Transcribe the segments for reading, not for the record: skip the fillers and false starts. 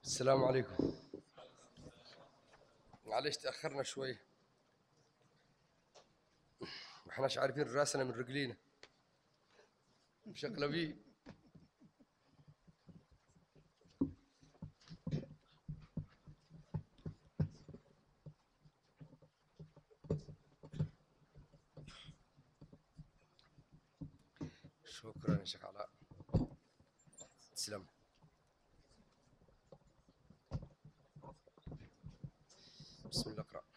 السلام عليكم. معلش تأخرنا شوي، ما احناش عارفين راسنا من رجلينا، مشغلة بيه. شكرا يا شيخ علاء، تسلم. بسم الله اقرأ.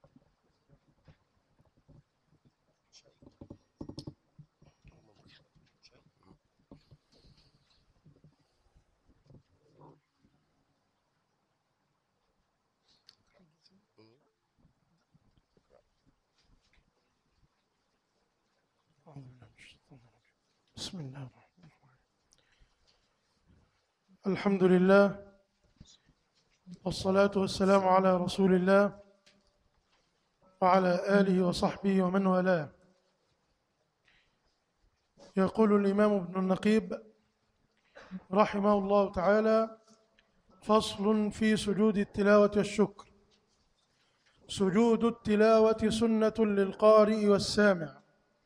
بسم الله الرحمن الرحيم. الحمد لله والصلاة والسلام على رسول الله وعلى آله وصحبه ومن والاه. يقول الإمام ابن النقيب رحمه الله تعالى: فصل في سجود التلاوة والشكر. سجود التلاوة سنة للقارئ والسامع،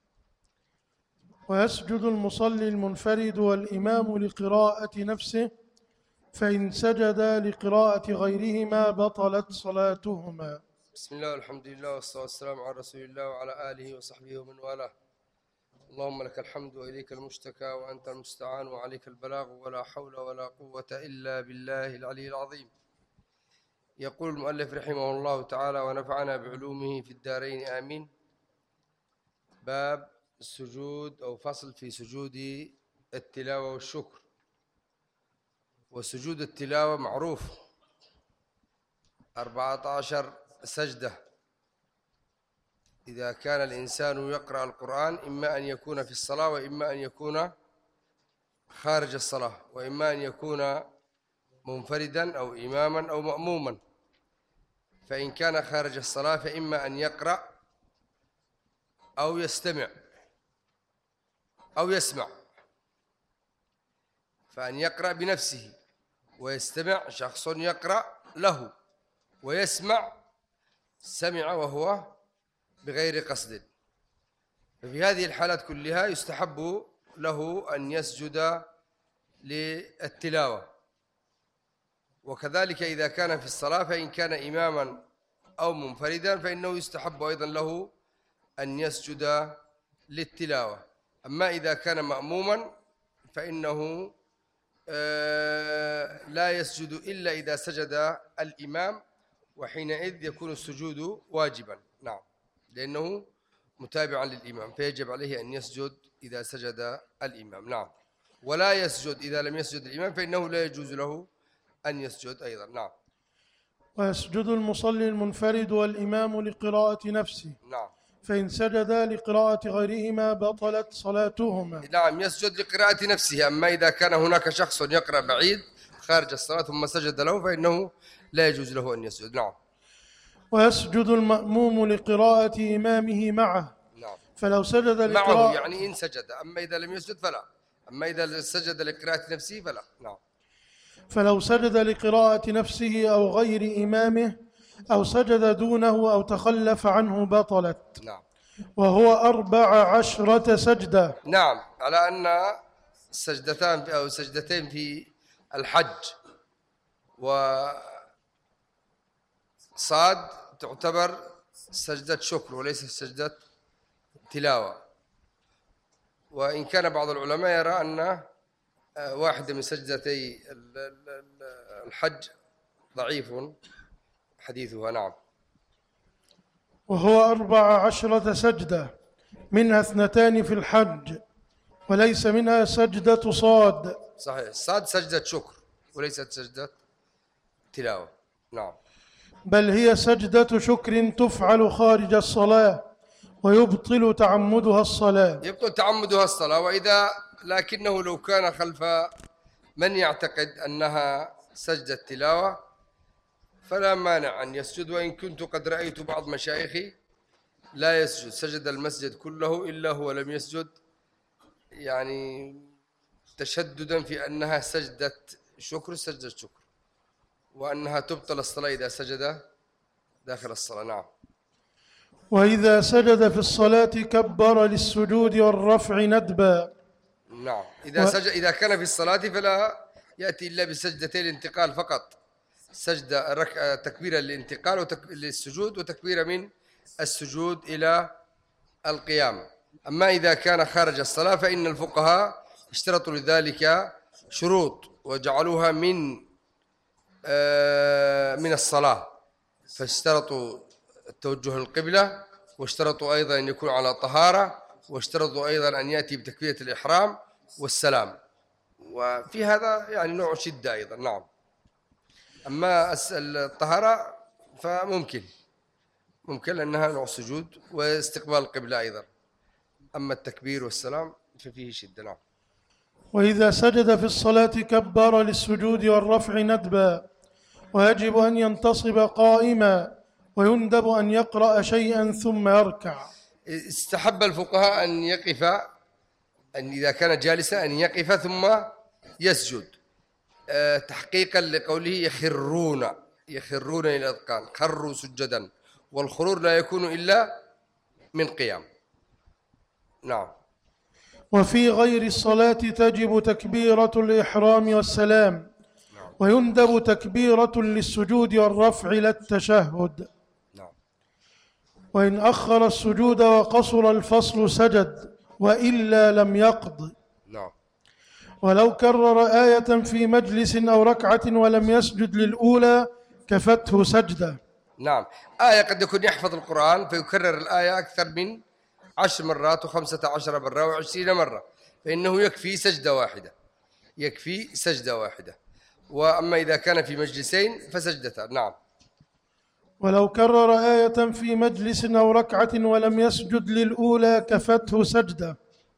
ويسجد المصلي المنفرد والإمام لقراءة نفسه، فإن سجد لقراءة غيرهما بطلت صلاتهما. بسم الله والحمد لله والصلاة والسلام على رسول الله وعلى آله وصحبه ومن والاه. اللهم لك الحمد وإليك المشتكى وأنت المستعان وعليك البلاغ ولا حول ولا قوة إلا بالله العلي العظيم. يقول المؤلف رحمه الله تعالى ونفعنا بعلومه في الدارين آمين. باب السجود أو فصل في سجود التلاوة والشكر. وسجود التلاوة معروف 14 سجدة إذا كان الإنسان يقرأ القرآن، إما أن يكون في الصلاة وإما أن يكون خارج الصلاة، وإما أن يكون منفردا أو إماما أو مأموما. فإن كان خارج الصلاة فإما أن يقرأ أو يستمع أو يسمع، فأن يقرأ بنفسه ويستمع، شخص يقرأ له ويسمع، سمع وهو بغير قصد. ففي هذه الحالات كلها يستحب له أن يسجد للتلاوة. وكذلك إذا كان في الصلاة، فإن كان إماما أو منفردا فإنه يستحب أيضا له أن يسجد للتلاوة. أما إذا كان مأموما فإنه لا يسجد إلا إذا سجد الإمام، وحينئذ يكون السجود واجبا. نعم، لأنه متابعا للإمام، فيجب عليه أن يسجد إذا سجد الإمام. نعم، ولا يسجد إذا لم يسجد الإمام، فإنه لا يجوز له أن يسجد أيضا. نعم. ويسجد المصلي المنفرد والإمام لقراءة نفسه، نعم. فإن سجدا لقراءة غيرهما بطلت صلاتهما. نعم، يسجد لقراءة نفسه. أما إذا كان هناك شخص يقرأ بعيد خارج الصلاة ثم سجد له فإنه لا يجوز له أن يسجد. نعم. ويسجد المأموم لقراءة إمامه معه. نعم. فلو سجد لقراءة معه يعني إن سجد، أما إذا لم يسجد فلا. أما إذا سجد لقراءة نفسه فلا. نعم. فلو سجد لقراءة نفسه أو غير إمامه أو سجد دونه أو تخلف عنه بطلت. نعم. وهو 14 سجدة. نعم، على أن سجدتان أو سجدتين في الحج وصاد تعتبر سجدة شكر وليست سجدة تلاوة. وإن كان بعض العلماء يرى أن واحدة من سجدتي الحج ضعيف حديثها. نعم. وهو 14 سجدة، منها 2 في الحج، وليس منها سجدة صاد. صحيح، الصاد سجدة شكر وليست سجدة تلاوة. نعم. بل هي سجدة شكر تفعل خارج الصلاة، ويبطل تعمدها الصلاة. يبطل تعمدها الصلاة. وإذا لكنه لو كان خلف من يعتقد أنها سجدة تلاوة فلا مانع أن يسجد. وإن كنت قد رأيت بعض مشايخي لا يسجد، سجد المسجد كله إلا هو لم يسجد، يعني تشددا في أنها سجدة شكر، سجدة شكر. وأنها تبطل الصلاة إذا سجد داخل الصلاة. نعم. وإذا سجد في الصلاة كبر للسجود والرفع ندبا. نعم. إذا كان في الصلاة فلا يأتي إلا بسجدتين الانتقال فقط، سجدة تكبيرة للانتقال للسجود وتكبيرة من السجود إلى القيام. أما إذا كان خارج الصلاة فإن الفقهاء اشترطوا لذلك شروط وجعلوها من الصلاة، فاشترطوا التوجه القبلة، واشترطوا أيضا أن يكون على طهارة، واشترطوا أيضا أن يأتي بتكبيرة الإحرام والسلام، وفي هذا يعني نوع شدة أيضا. نعم. أما الطهارة فممكن لأنها نوع سجود واستقبال القبلة أيضا، أما التكبير والسلام ففيه شدة. نعم. وإذا سجد في الصلاة كبر للسجود والرفع ندبا، ويجب أن ينتصب قائما، ويندب أن يقرأ شيئا ثم يركع. استحب الفقهاء أن يقف، أن إذا كان جالسا أن يقف ثم يسجد، تحقيقا لقوله يخرون إلى الأذقان، خروا سجدا، والخرور لا يكون إلا من قيام. نعم. وفي غير الصلاة تجب تكبيرة الإحرام والسلام، ويندب تكبيرة للسجود والرفع لا التشهد. وإن أخر السجود وقصر الفصل سجد، وإلا لم يقض. ولو كرر آية في مجلس أو ركعة ولم يسجد للأولى كفته سجدة. نعم. آية قد يكون يحفظ القرآن فيكرر الآية أكثر من 10 مرات و15 مرة و20 مرة، فإنه يكفي سجدة واحدة. وأما إذا كان في مجلسين فسجدتان. نعم. ولو كرر آية في مجلس أو ركعة ولم يسجد للأولى كفته سجدة.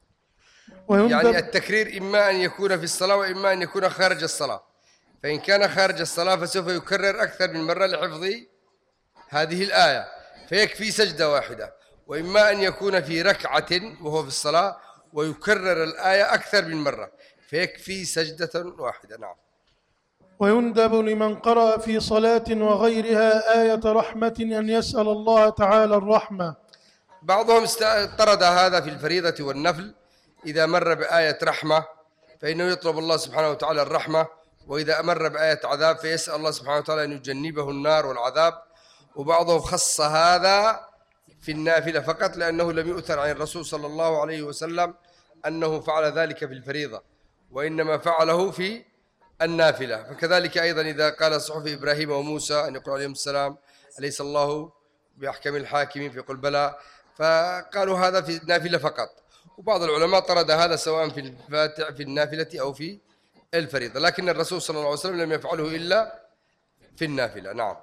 يعني التكرير إما أن يكون في الصلاة وإما أن يكون خارج الصلاة، فإن كان خارج الصلاة فسوف يكرر أكثر من مرة لحفظ هذه الآية فيكفي سجدة واحدة، وإما أن يكون في ركعة وهو في الصلاة ويكرر الآية أكثر من مرة فيكفي سجدة واحدة. نعم. ويندب لمن قرأ في صلاة وغيرها آية رحمة أن يسأل الله تعالى الرحمة. بعضهم طرد هذا في الفريضة والنفل، إذا مر بآية رحمة فإنه يطلب الله سبحانه وتعالى الرحمة، وإذا مر بآية عذاب فيسأل الله سبحانه وتعالى أن يجنبه النار والعذاب. وبعضهم خص هذا في النافلة فقط، لأنه لم يؤثر عن الرسول صلى الله عليه وسلم أنه فعل ذلك في الفريضة، وإنما فعله في النافلة. فكذلك أيضا إذا قال صحف إبراهيم وموسى أن يقول عليهم السلام أليس الله بأحكم الحاكمين فيقول بلى، فقالوا هذا في النافلة فقط. وبعض العلماء طرد هذا سواء في النافلة أو في الفريضة، لكن الرسول صلى الله عليه وسلم لم يفعله إلا في النافلة. نعم.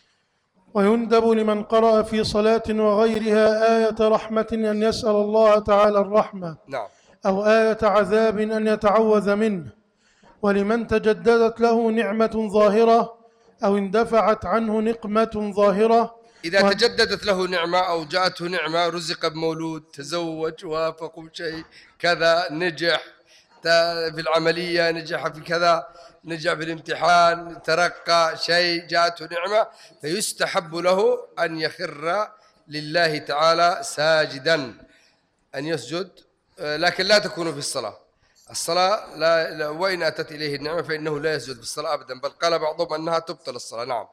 ويندب لمن قرأ في صلاة وغيرها آية رحمة أن يسأل الله تعالى الرحمة. نعم. أو آية عذاب أن يتعوذ منه. ولمن تجددت له نعمة ظاهرة أو اندفعت عنه نقمة ظاهرة. إذا تجددت له نعمة أو جاءته نعمة، رزق بمولود، تزوج، وافق شيء كذا، نجح في العملية، نجح في كذا، نجح في الامتحان، ترقى شيء، جاءته نعمة، فيستحب له أن يخر لله تعالى ساجدا، أن يسجد، لكن لا تكون في الصلاة. الصلاة لا وإن أتت إليه النعمة فإنه لا يسجد في الصلاة أبدا، بل قال بعضهم أنها تبطل الصلاة. نعم.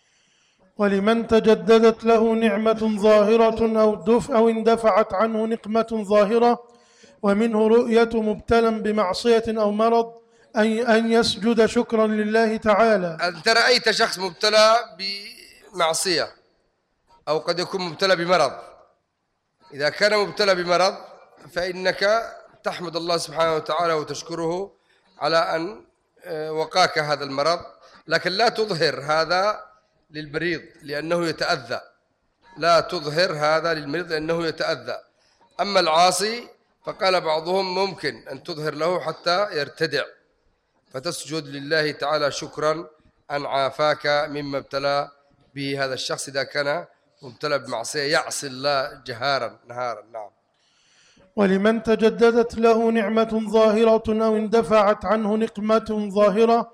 ولمن تجددت له نعمة ظاهرة أو اندفعت عنه نقمة ظاهرة، ومنه رؤية مبتلى بمعصية أو مرض، أن يسجد شكرا لله تعالى. أنت رأيت شخص مبتلى بمعصية أو قد يكون مبتلى بمرض، إذا كان مبتلى بمرض فإنك تحمد الله سبحانه وتعالى وتشكره على أن وقاك هذا المرض، لكن لا تظهر هذا للمريض لأنه يتأذى، لا تظهر هذا للمريض لأنه يتأذى. أما العاصي فقال بعضهم ممكن أن تظهر له حتى يرتدع، فتسجد لله تعالى شكرا أن عافاك مما ابتلى به هذا الشخص إذا كان مبتلى بمعصية يعصي الله جهارا نهارا. نعم. ولمن تجددت له نعمة ظاهرة أو اندفعت عنه نقمة ظاهرة،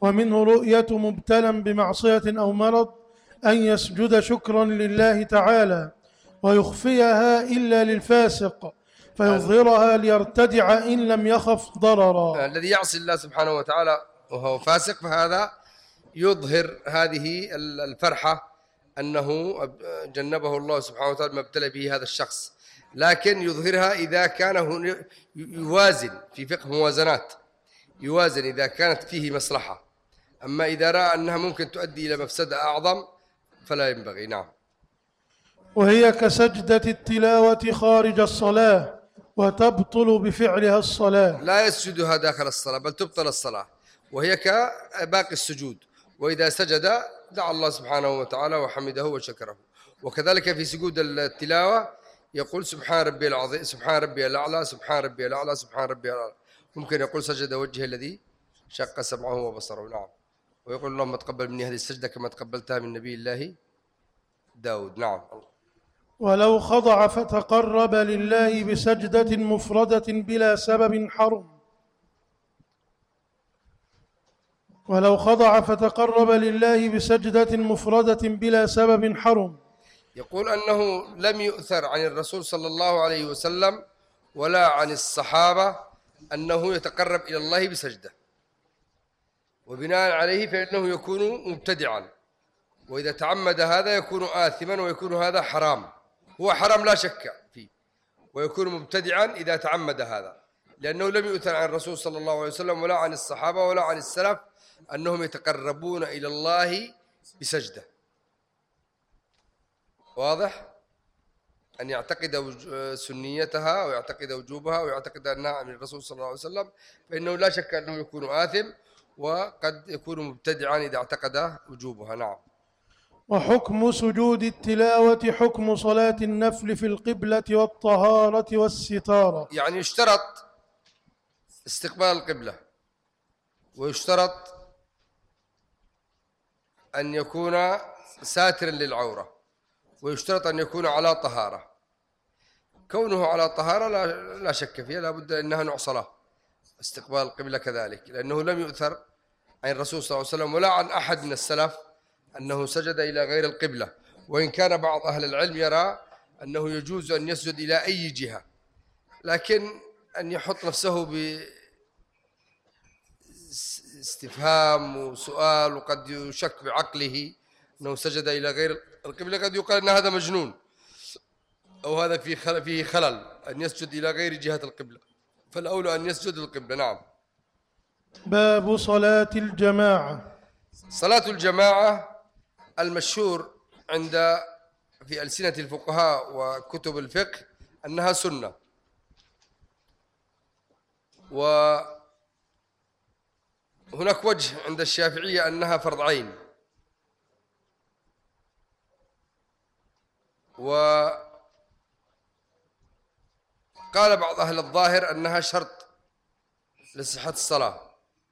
ومنه رؤية مبتلى بمعصية أو مرض أن يسجد شكرا لله تعالى ويخفيها إلا للفاسق فيظهرها ليرتدع إن لم يخف ضررا. الذي يعصي الله سبحانه وتعالى وهو فاسق فهذا يظهر هذه الفرحة أنه جنبه الله سبحانه وتعالى ما ابتلى به هذا الشخص، لكن يظهرها إذا كان يوازن في فقه موازنات، يوازن إذا كانت فيه مصلحة، أما إذا رأى أنها ممكن تؤدي إلى مفسدة أعظم فلا ينبغي. نعم. وهي كسجدة التلاوة خارج الصلاة وتبطل بفعلها الصلاة. لا يسجدها داخل الصلاة بل تبطل الصلاة، وهي كباقي السجود، وإذا سجد دعا الله سبحانه وتعالى وحمده وشكره. وكذلك في سجود التلاوة يقول سبحان ربي العظيم، سبحان ربي الأعلى، سبحان ربي الأعلى، سبحان ربي الأعلى. ممكن يقول سجد وجهه الذي شق سمعه وبصره. نعم. ويقول اللهم تقبل مني هذه السجدة كما تقبلتها من نبي الله داود. نعم. ولو خضع فتقرب لله بسجدة مفردة بلا سبب حرم. ولو خضع فتقرب لله بسجدة مفردة بلا سبب حرم. يقول أنه لم يؤثر عن الرسول صلى الله عليه وسلم ولا عن الصحابة أنه يتقرب إلى الله بسجدة، وبناء عليه فإنه يكون مبتدعا، وإذا تعمد هذا يكون آثما ويكون هذا حرام. هو حرام لا شك فيه، ويكون مبتدعا إذا تعمد هذا، لأنه لم يؤثر عن الرسول صلى الله عليه وسلم ولا عن الصحابة ولا عن السلف أنهم يتقربون إلى الله بسجدة. واضح؟ أن يعتقد سنيتها ويعتقد وجوبها ويعتقد أنها من الرسول صلى الله عليه وسلم، فإنه لا شك أنه يكون آثم وقد يكون مبتدعا إذا اعتقد وجوبها. نعم. وحكم سجود التلاوة حكم صلاة النفل في القبلة والطهارة والستارة. يعني يشترط استقبال القبلة، ويشترط أن يكون ساترا للعورة، ويشترط أن يكون على طهارة. كونه على طهارة لا شك فيها، لا بد أنها نوع صلاة. استقبال القبلة كذلك، لأنه لم يؤثر عن الرسول صلى الله عليه وسلم ولا عن أحد من السلف أنه سجد إلى غير القبلة، وإن كان بعض أهل العلم يرى أنه يجوز أن يسجد إلى أي جهة، لكن أن يحط نفسه باستفهام وسؤال وقد يشك بعقله أنه سجد إلى غير القبلة، قد يقال أن هذا مجنون أو هذا فيه خلل أن يسجد إلى غير جهة القبلة، فالأولى أن يسجد للقبلة. نعم. باب صلاة الجماعة. صلاة الجماعة المشهور في ألسنة الفقهاء وكتب الفقه أنها سنة، وهناك وجه عند الشافعية أنها فرض عين، وقال بعض أهل الظاهر أنها شرط لصحة الصلاة،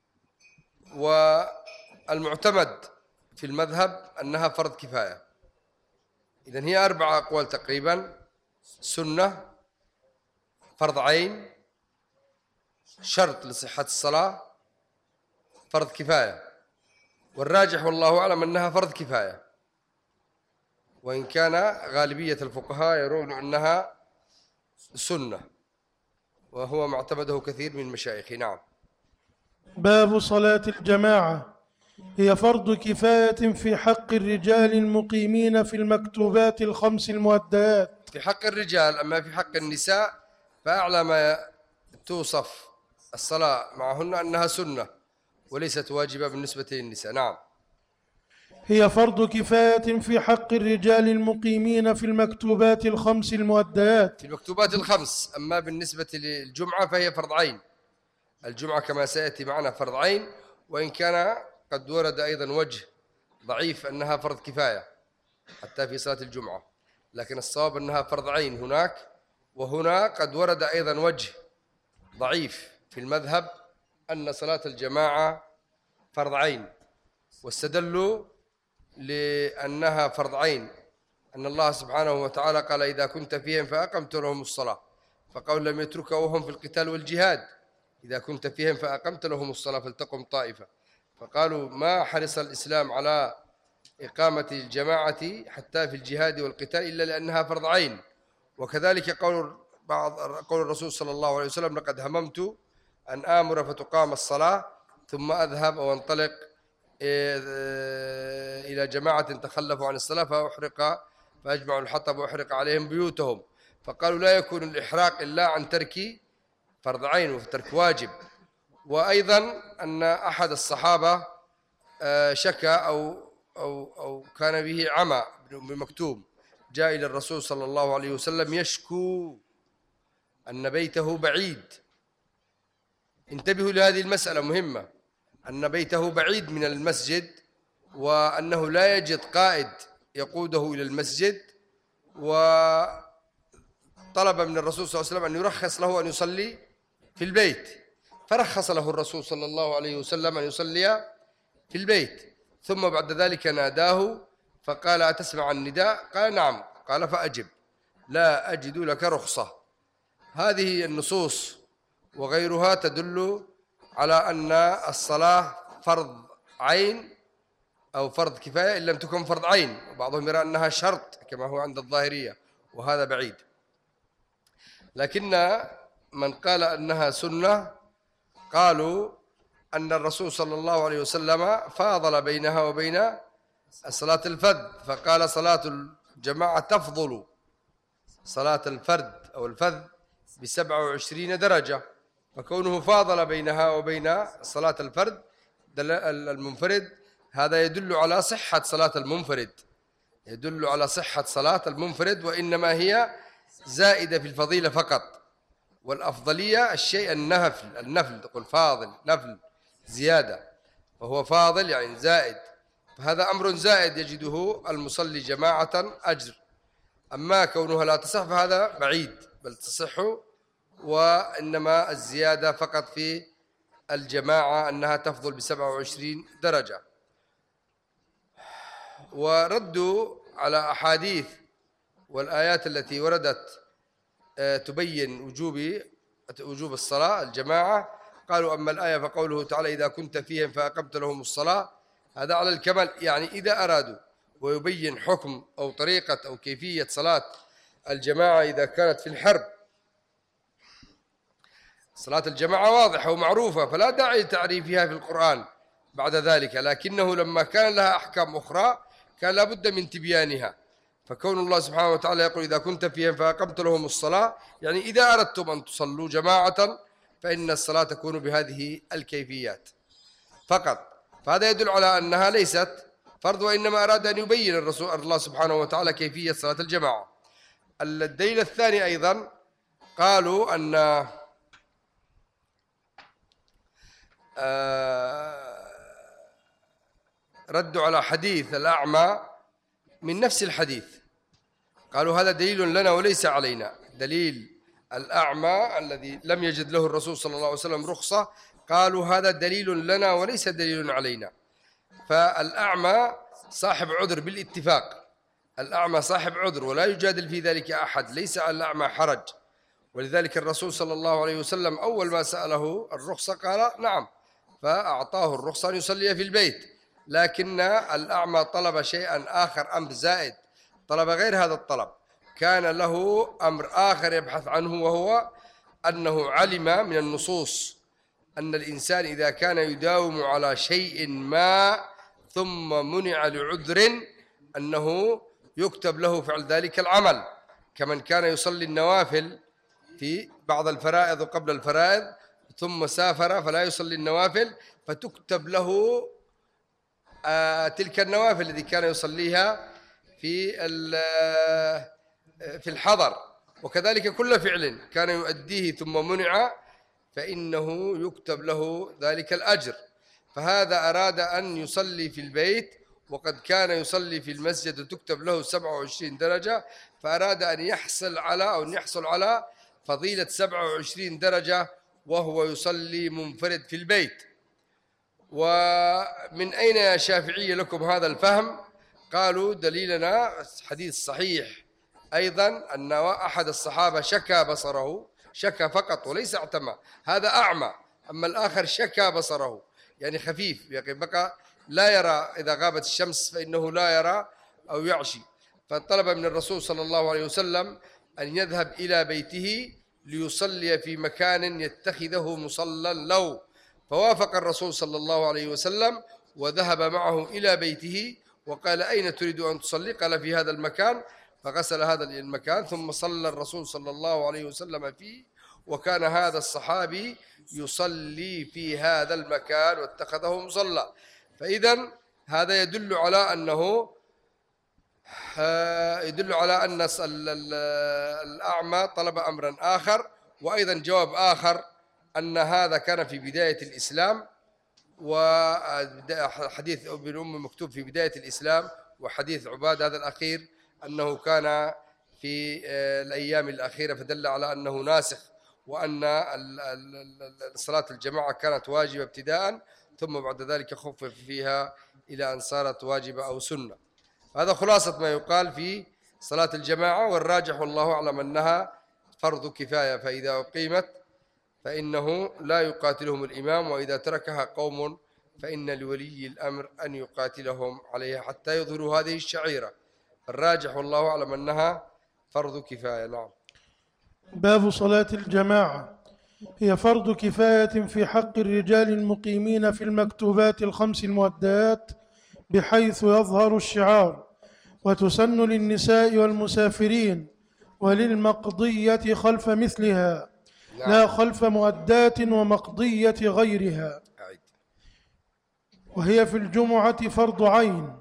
والمعتمد في المذهب أنها فرض كفاية. إذن هي 4 أقوال تقريبا: سنة، فرض عين، شرط لصحة الصلاة، فرض كفاية. والراجح والله أعلم أنها فرض كفاية، وإن كان غالبية الفقهاء يرون أنها سنة، وهو ما اعتمده كثير من مشايخ. نعم. باب صلاة الجماعة. هي فرض كفاية في حق الرجال المقيمين في المكتوبات ال5 المؤديات. في حق الرجال، أما في حق النساء فأعلى ما توصف الصلاة معهن أنها سنة وليست واجبة بالنسبة للنساء. نعم. هي فرض كفاية في حق الرجال المقيمين في المكتوبات ال5 المؤديات. في المكتوبات ال5، أما بالنسبة للجمعة فهي فرض عين. الجمعة كما سيأتي معنا فرض عين، وإن كان قد ورد أيضا وجه ضعيف أنها فرض كفاية حتى في صلاة الجمعة، لكن الصواب أنها فرض عين هناك، وهنا قد ورد أيضا وجه ضعيف في المذهب أن صلاة الجماعة فرض عين، واستدلوا لأنها فرض عين أن الله سبحانه وتعالى قال إذا كنت فيهم فأقمت لهم الصلاة، فقال لم يتركوا وهم في القتال والجهاد، إذا كنت فيهم فأقمت لهم الصلاة فلتقم طائفة، فقالوا ما حرص الإسلام على إقامة الجماعة حتى في الجهاد والقتال إلا لأنها فرض عين. وكذلك قول الرسول صلى الله عليه وسلم: لقد هممت أن آمر فتقام الصلاة ثم أذهب أو أنطلق إلى جماعة تخلفوا عن الصلاة فأجمعوا الحطب وأحرق عليهم بيوتهم. فقالوا لا يكون الإحراق إلا عن ترك فرض عين وترك واجب. وأيضا أن أحد الصحابة شكى أو كان به عمى بمكتوم، جاء إلى الرسول صلى الله عليه وسلم يشكو أن بيته بعيد. انتبهوا لهذه المسألة مهمة، أن بيته بعيد من المسجد وأنه لا يجد قائد يقوده إلى المسجد، وطلب من الرسول صلى الله عليه وسلم أن يرخص له أن يصلي في البيت، فرخص له الرسول صلى الله عليه وسلم أن يصلي في البيت. ثم بعد ذلك ناداه فقال: أتسمع النداء؟ قال: نعم. قال: فأجب، لا أجد لك رخصة. هذه النصوص وغيرها تدل على أن الصلاة فرض عين أو فرض كفاية إن لم تكن فرض عين، وبعضهم يرى أنها شرط كما هو عند الظاهرية، وهذا بعيد. لكن من قال أنها سنة قالوا أن الرسول صلى الله عليه وسلم فاضل بينها وبين صلاة الفذ، فقال: صلاة الجماعة تفضل صلاة الفرد أو الفذ ب27 درجة. فكونه فاضل بينها وبين صلاة الفرد المنفرد هذا يدل على صحة صلاة المنفرد، يدل على صحة صلاة المنفرد، وإنما هي زائدة في الفضيلة فقط. والأفضلية الشيء النفل تقول فاضل، نفل زيادة، وهو فاضل يعني زائد، فهذا أمر زائد يجده المصلي جماعة أجر. أما كونها لا تصح فهذا بعيد، بل تصح، وإنما الزيادة فقط في الجماعة أنها تفضل ب27 درجة. وردوا على أحاديث والآيات التي وردت تبين وجوب الصلاة الجماعة. قالوا: أما الآية فقوله تعالى: إذا كنت فيهم فأقمت لهم الصلاة، هذا على الكمال، يعني إذا أرادوا، ويبين حكم أو طريقة أو كيفية صلاة الجماعة إذا كانت في الحرب. صلاة الجماعة واضحة ومعروفة فلا داعي لتعريفها في القرآن بعد ذلك، لكنه لما كان لها أحكام أخرى كان لابد من تبيانها. فكون الله سبحانه وتعالى يقول: إذا كنت فيهم فأقمت لهم الصلاة، يعني إذا أردتم أن تصلوا جماعة فإن الصلاة تكون بهذه الكيفيات فقط. فهذا يدل على أنها ليست فرض، وإنما أراد أن يبين الرسول الله سبحانه وتعالى كيفية صلاة الجماعة. الدليل الثاني أيضا قالوا أن ردوا على حديث الأعمى من نفس الحديث، قالوا: هذا دليل لنا وليس علينا. دليل الأعمى الذي لم يجد له الرسول صلى الله عليه وسلم رخصة، قالوا: هذا دليل لنا وليس دليل علينا. فالأعمى صاحب عذر بالاتفاق، الأعمى صاحب عذر ولا يجادل في ذلك أحد، ليس على الأعمى حرج. ولذلك الرسول صلى الله عليه وسلم أول ما سأله الرخصة قال: نعم، فأعطاه الرخصة أن يصلي في البيت. لكن الأعمى طلب شيئا آخر، أمر زائد، طلب غير هذا الطلب، كان له أمر آخر يبحث عنه، وهو أنه علم من النصوص أن الإنسان إذا كان يداوم على شيء ما ثم منع لعذر أنه يكتب له فعل ذلك العمل، كمن كان يصلي النوافل في بعض الفرائض وقبل الفرائض ثم سافر فلا يصلي النوافل، فتكتب له تلك النوافل التي كان يصليها في الحضر. وكذلك كل فعل كان يؤديه ثم منع فإنه يكتب له ذلك الأجر. فهذا أراد أن يصلي في البيت وقد كان يصلي في المسجد وتكتب له 27 درجة، فأراد أن يحصل على فضيلة 27 درجة وهو يصلي منفرد في البيت. ومن أين يا شافعية لكم هذا الفهم؟ قالوا: دليلنا حديث صحيح أيضا أن أحد الصحابة شكى بصره، شكى فقط وليس اعتمى، هذا أعمى، أما الآخر شكى بصره، يعني خفيف، يعني بقى لا يرى إذا غابت الشمس فإنه لا يرى أو يعشي. فطلب من الرسول صلى الله عليه وسلم أن يذهب إلى بيته ليصلي في مكان يتخذه مصلى له، فوافق الرسول صلى الله عليه وسلم وذهب معه إلى بيته وقال: أين تريد أن تصلي؟ قال: في هذا المكان. فغسل هذا المكان ثم صلى الرسول صلى الله عليه وسلم فيه، وكان هذا الصحابي يصلي في هذا المكان واتخذه مصلى. فإذا هذا يدل على أنه أن الأعمى طلب أمرا آخر. وأيضا جواب آخر أن هذا كان في بداية الإسلام، وحديث ابن أم مكتوب في بداية الإسلام، وحديث عبادة هذا الأخير أنه كان في الأيام الأخيرة، فدل على أنه ناسخ، وأن صلاة الجماعة كانت واجبة ابتداء، ثم بعد ذلك خفف فيها إلى أن صارت واجبة أو سنة. هذا خلاصة ما يقال في صلاة الجماعة، والراجح والله أعلم أنها فرض كفاية، فإذا أقيمت فإنه لا يقاتلهم الإمام، وإذا تركها قوم فإن لولي الأمر أن يقاتلهم عليها حتى يظهروا هذه الشعيرة. الراجح والله أعلم أنها فرض كفاية. نعم. باب صلاة الجماعة. هي فرض كفاية في حق الرجال المقيمين في المكتوبات الخمس المؤدات بحيث يظهر الشعار، وتسن للنساء والمسافرين وللمقضية خلف مثلها، نعم. لا خلف مؤدات ومقضية غيرها. وهي في الجمعة فرض عين.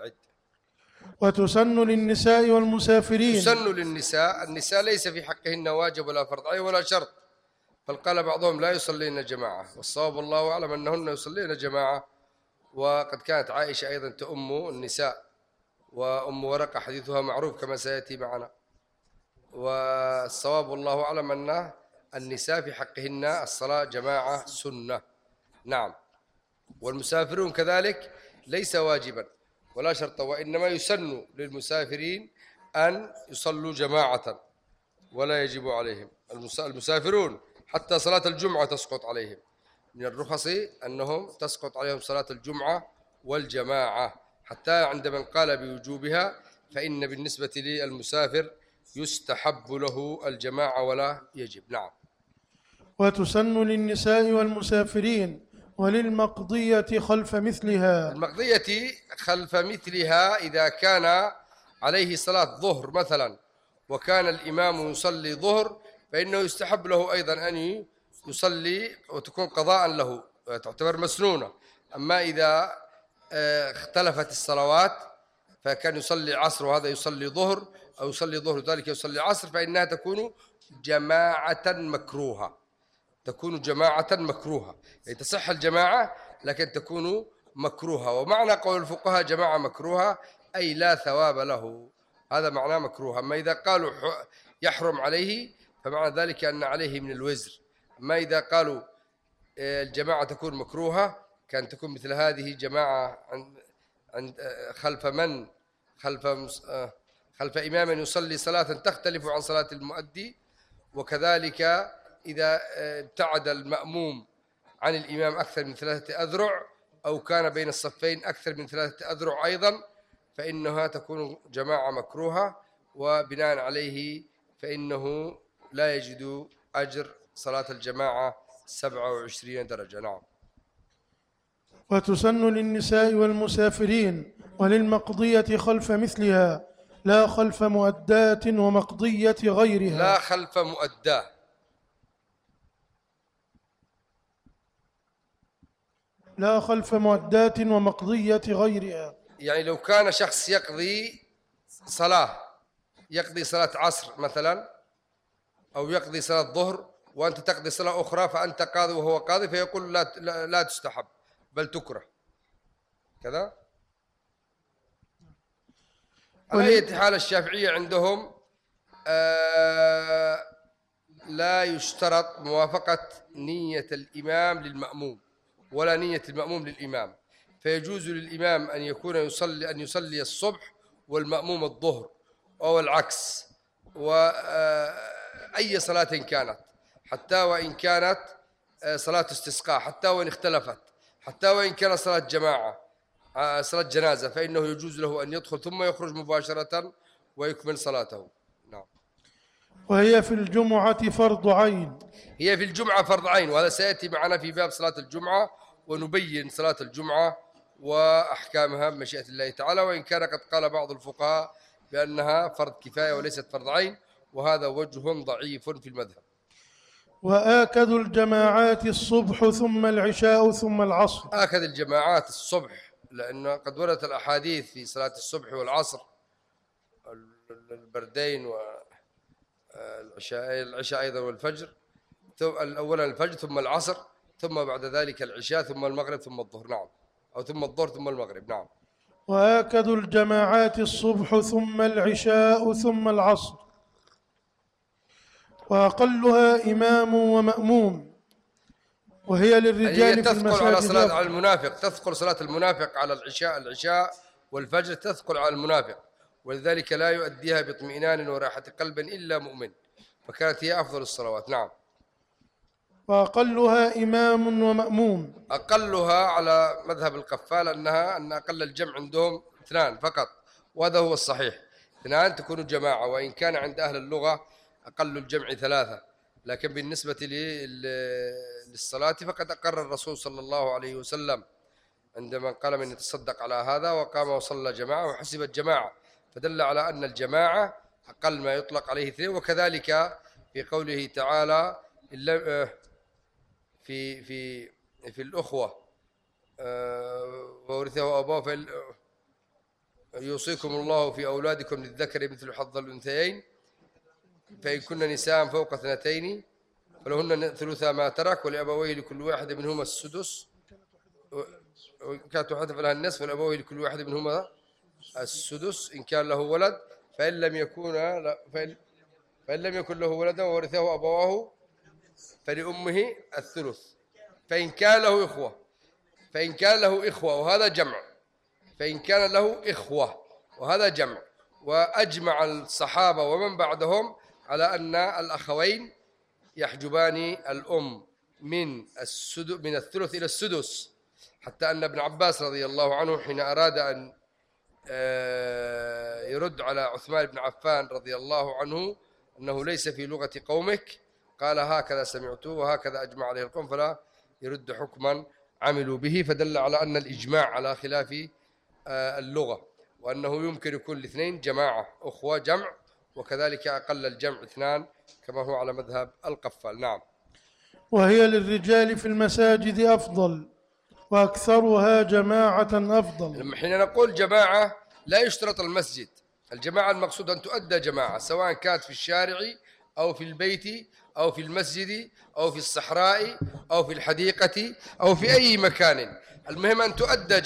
وتسن للنساء والمسافرين. تسن للنساء، النساء ليس في حقهن واجب ولا فرض عين ولا شرط، بل قال بعضهم لا يصلين جماعة، والصواب والله أعلم أنهن يصلين جماعة. وقد كانت عائشة أيضا تؤم النساء، وأم ورقة حديثها معروف كما سيأتي معنا. والصواب والله أعلم أن النساء في حقهن الصلاة جماعة سنة. نعم. والمسافرون كذلك ليس واجبا ولا شرط، وإنما يسن للمسافرين أن يصلوا جماعة ولا يجب عليهم. المسافرون حتى صلاة الجمعة تسقط عليهم، من الرخص أنهم تسقط عليهم صلاة الجمعة والجماعة، حتى عند من قال بوجوبها فإن بالنسبة للمسافر يستحب له الجماعة ولا يجب. نعم. وتسن للنساء والمسافرين وللمقضية خلف مثلها. المقضية خلف مثلها إذا كان عليه صلاة ظهر مثلا وكان الإمام يصلي ظهر، فإنه يستحب له أيضا أن يصلي وتكون قضاء له، تعتبر مسنونة. أما إذا اختلفت الصلوات فكان يصلي عصر وهذا يصلي ظهر، أو يصلي ظهر ذلك يصلي عصر، فإنها تكون جماعة مكروهة. تكون جماعة مكروهة، يعني تصح الجماعة لكن تكون مكروهة. ومعنى قول الفقهاء جماعة مكروهة أي لا ثواب له، هذا معناه مكروهة. أما إذا قالوا يحرم عليه فمعنى ذلك أن عليه من الوزر. أما إذا قالوا الجماعة تكون مكروهة كان تكون مثل هذه جماعة عند خلف إمام يصلي صلاة تختلف عن صلاة المؤدي. وكذلك إذا ابتعد المأموم عن الإمام أكثر من 3 أذرع أو كان بين الصفين أكثر من 3 أذرع أيضا، فإنها تكون جماعة مكروهة، وبناء عليه فإنه لا يجد أجر صلاة الجماعة 27 درجة. نعم. وتسن للنساء والمسافرين وللمقضية خلف مثلها، لا خلف مؤدات ومقضية غيرها. لا خلف مؤداه، لا خلف مؤدات ومقضية غيرها. يعني لو كان شخص يقضي صلاة عصر مثلا أو يقضي صلاة ظهر وأنت تقضي صلاة أخرى، فأنت قاضي وهو قاضي، فيقول لا تستحب بل تكره كذا. على أي حال الشافعية عندهم لا يشترط موافقة نية الإمام للمأموم ولا نية المأموم للإمام، فيجوز للإمام أن يصلي الصبح والمأموم الظهر أو العكس، وأي صلاة كانت، حتى وإن كانت صلاة استسقاء، حتى وإن اختلفت، حتى وإن كان صلاة جماعة صلاة جنازة فإنه يجوز له أن يدخل ثم يخرج مباشرة ويكمل صلاته. نعم. وهي في الجمعة فرض عين. هي في الجمعة فرض عين، وهذا سيأتي معنا في باب صلاة الجمعة، ونبين صلاة الجمعة وأحكامها بمشيئة الله تعالى، وإن كان قد قال بعض الفقهاء بأنها فرض كفاية وليست فرض عين، وهذا وجه ضعيف في المذهب. وآكد الجماعات الصبح ثم العشاء ثم العصر. آكد الجماعات الصبح، لأن قد وردت الأحاديث في صلاة الصبح والعصر البردين والعشاء أيضا والفجر، أولا الفجر ثم العصر ثم بعد ذلك العشاء ثم المغرب ثم الظهر. نعم، أو ثم الظهر ثم المغرب. نعم. وآكد الجماعات الصبح ثم العشاء ثم العصر، وأقلها إمام ومأموم، وهي للرجال في المساجد. على صلاة على المنافق، تثقل صلاة المنافق على العشاء والفجر تثقل على المنافق، ولذلك لا يؤديها باطمئنان وراحة قلب إلا مؤمن، فكانت هي أفضل الصلوات. نعم. وأقلها إمام ومأموم. أقلها على مذهب القفال أن أقل الجمع عندهم 2 فقط، وهذا هو الصحيح، 2 تكون جماعة، وإن كان عند أهل اللغة أقل الجمع 3، لكن بالنسبة للصلاة فقد أقر الرسول صلى الله عليه وسلم عندما قال من يتصدق على هذا وقام وصلى جماعة وحسبت جماعة، فدل على أن الجماعة أقل ما يطلق عليه 2. وكذلك في قوله تعالى في الأخوة وورثه أبوه يوصيكم الله في أولادكم للذكر مثل حظ الأنثيين، فإن كن نساء فوق 2 فلهن ثلثا ما ترك، ولأبويه لكل واحد منهما السدس، وإن كانت واحدة فلها النصف، ولأبويه لكل واحد منهما السدس إن كان له ولد، فإن لم يكن له ولد وورثه أبواه فلأمه الثلث، فإن كان له إخوة وهذا جمع، وأجمع الصحابة ومن بعدهم على أن الأخوين يحجبان الأم من الثلث إلى السدس، حتى أن ابن عباس رضي الله عنه حين أراد أن يرد على عثمان بن عفان رضي الله عنه أنه ليس في لغة قومك، قال هكذا سمعته وهكذا أجمع عليه القوم، فلا يرد حكما عملوا به، فدل على أن الإجماع على خلاف اللغة، وأنه يمكن يكون 2 جماعة، أخوة جمع، وكذلك أقل الجمع 2 كما هو على مذهب القفال. نعم. وهي للرجال في المساجد أفضل، وأكثرها جماعة أفضل. لما حين نقول جماعة لا يشترط المسجد، الجماعة المقصود أن تؤدى جماعة، سواء كانت في الشارع أو في البيت أو في المسجد أو في الصحراء أو في الحديقة أو في أي مكان، المهم أن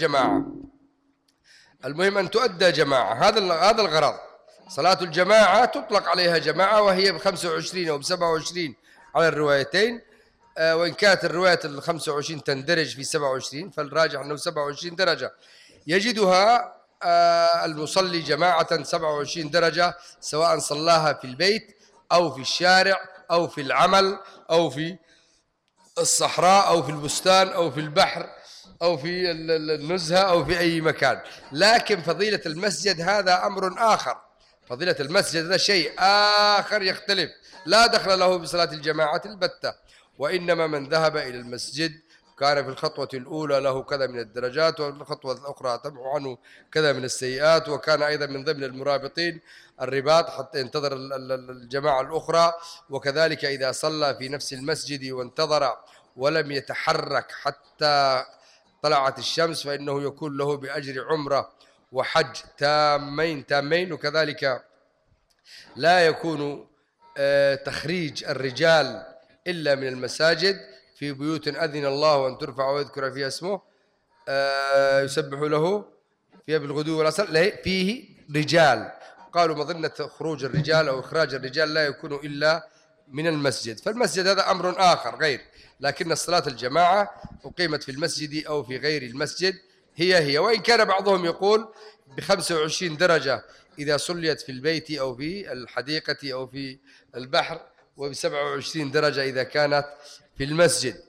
تؤدى جماعة. هذا الغرض. صلاة الجماعة تطلق عليها جماعة، وهي ب25 أو ب27 على الروايتين، وإن كانت الرواية 25 تندرج في 27، فالراجح أنه 27 درجة يجدها المصلي جماعة 27 درجة، سواء صلاها في البيت أو في الشارع أو في العمل أو في الصحراء أو في البستان أو في البحر أو في النزهة أو في أي مكان. لكن فضيلة المسجد هذا أمر آخر، فضيلة المسجد هذا شيء آخر يختلف، لا دخل له بصلاة الجماعة البتة، وإنما من ذهب إلى المسجد كان في الخطوة الأولى له كذا من الدرجات، والخطوة الأخرى تمحو عنه كذا من السيئات، وكان أيضا من ضمن المرابطين الرباط حتى ينتظر الجماعة الأخرى. وكذلك إذا صلى في نفس المسجد وانتظر ولم يتحرك حتى طلعت الشمس فإنه يكون له بأجر عمرة وحج تامين. وكذلك لا يكون تخريج الرجال إلا من المساجد في بيوت أذن الله أن ترفع ويذكر فيها اسمه يسبح له فيها بالغدو والعشي فيه رجال، قالوا مظنة خروج الرجال أو إخراج الرجال لا يكون إلا من المسجد، فالمسجد هذا أمر آخر غير، لكن الصلاة الجماعة أقيمت في المسجد أو في غير المسجد هي، وإن كان بعضهم يقول ب25 درجة إذا صليت في البيت أو في الحديقة أو في البحر، وب27 درجة إذا كانت في المسجد.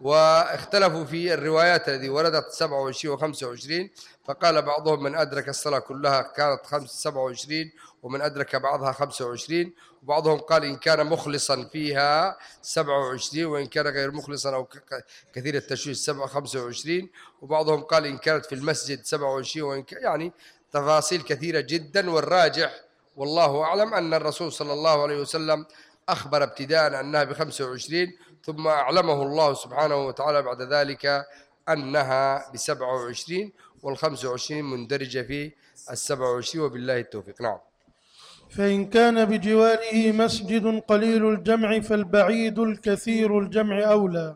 واختلفوا في الروايات التي وردت 27 و25، فقال بعضهم من أدرك الصلاة كلها كانت 27، ومن أدرك بعضها 25، وبعضهم قال إن كان مخلصا فيها 27، وإن كان غير مخلصا أو كثير التشويش 25، وبعضهم قال إن كانت في المسجد 27، وإن يعني تفاصيل كثيرة جدا. والراجح والله أعلم أن الرسول صلى الله عليه وسلم أخبر ابتداء أنها ب25، ثم أعلمه الله سبحانه وتعالى بعد ذلك أنها ب27، وال25 مندرجة في ال27، وبالله التوفيق. نعم. فإن كان بجواره مسجد قليل الجمع فالبعيد الكثير الجمع أولى.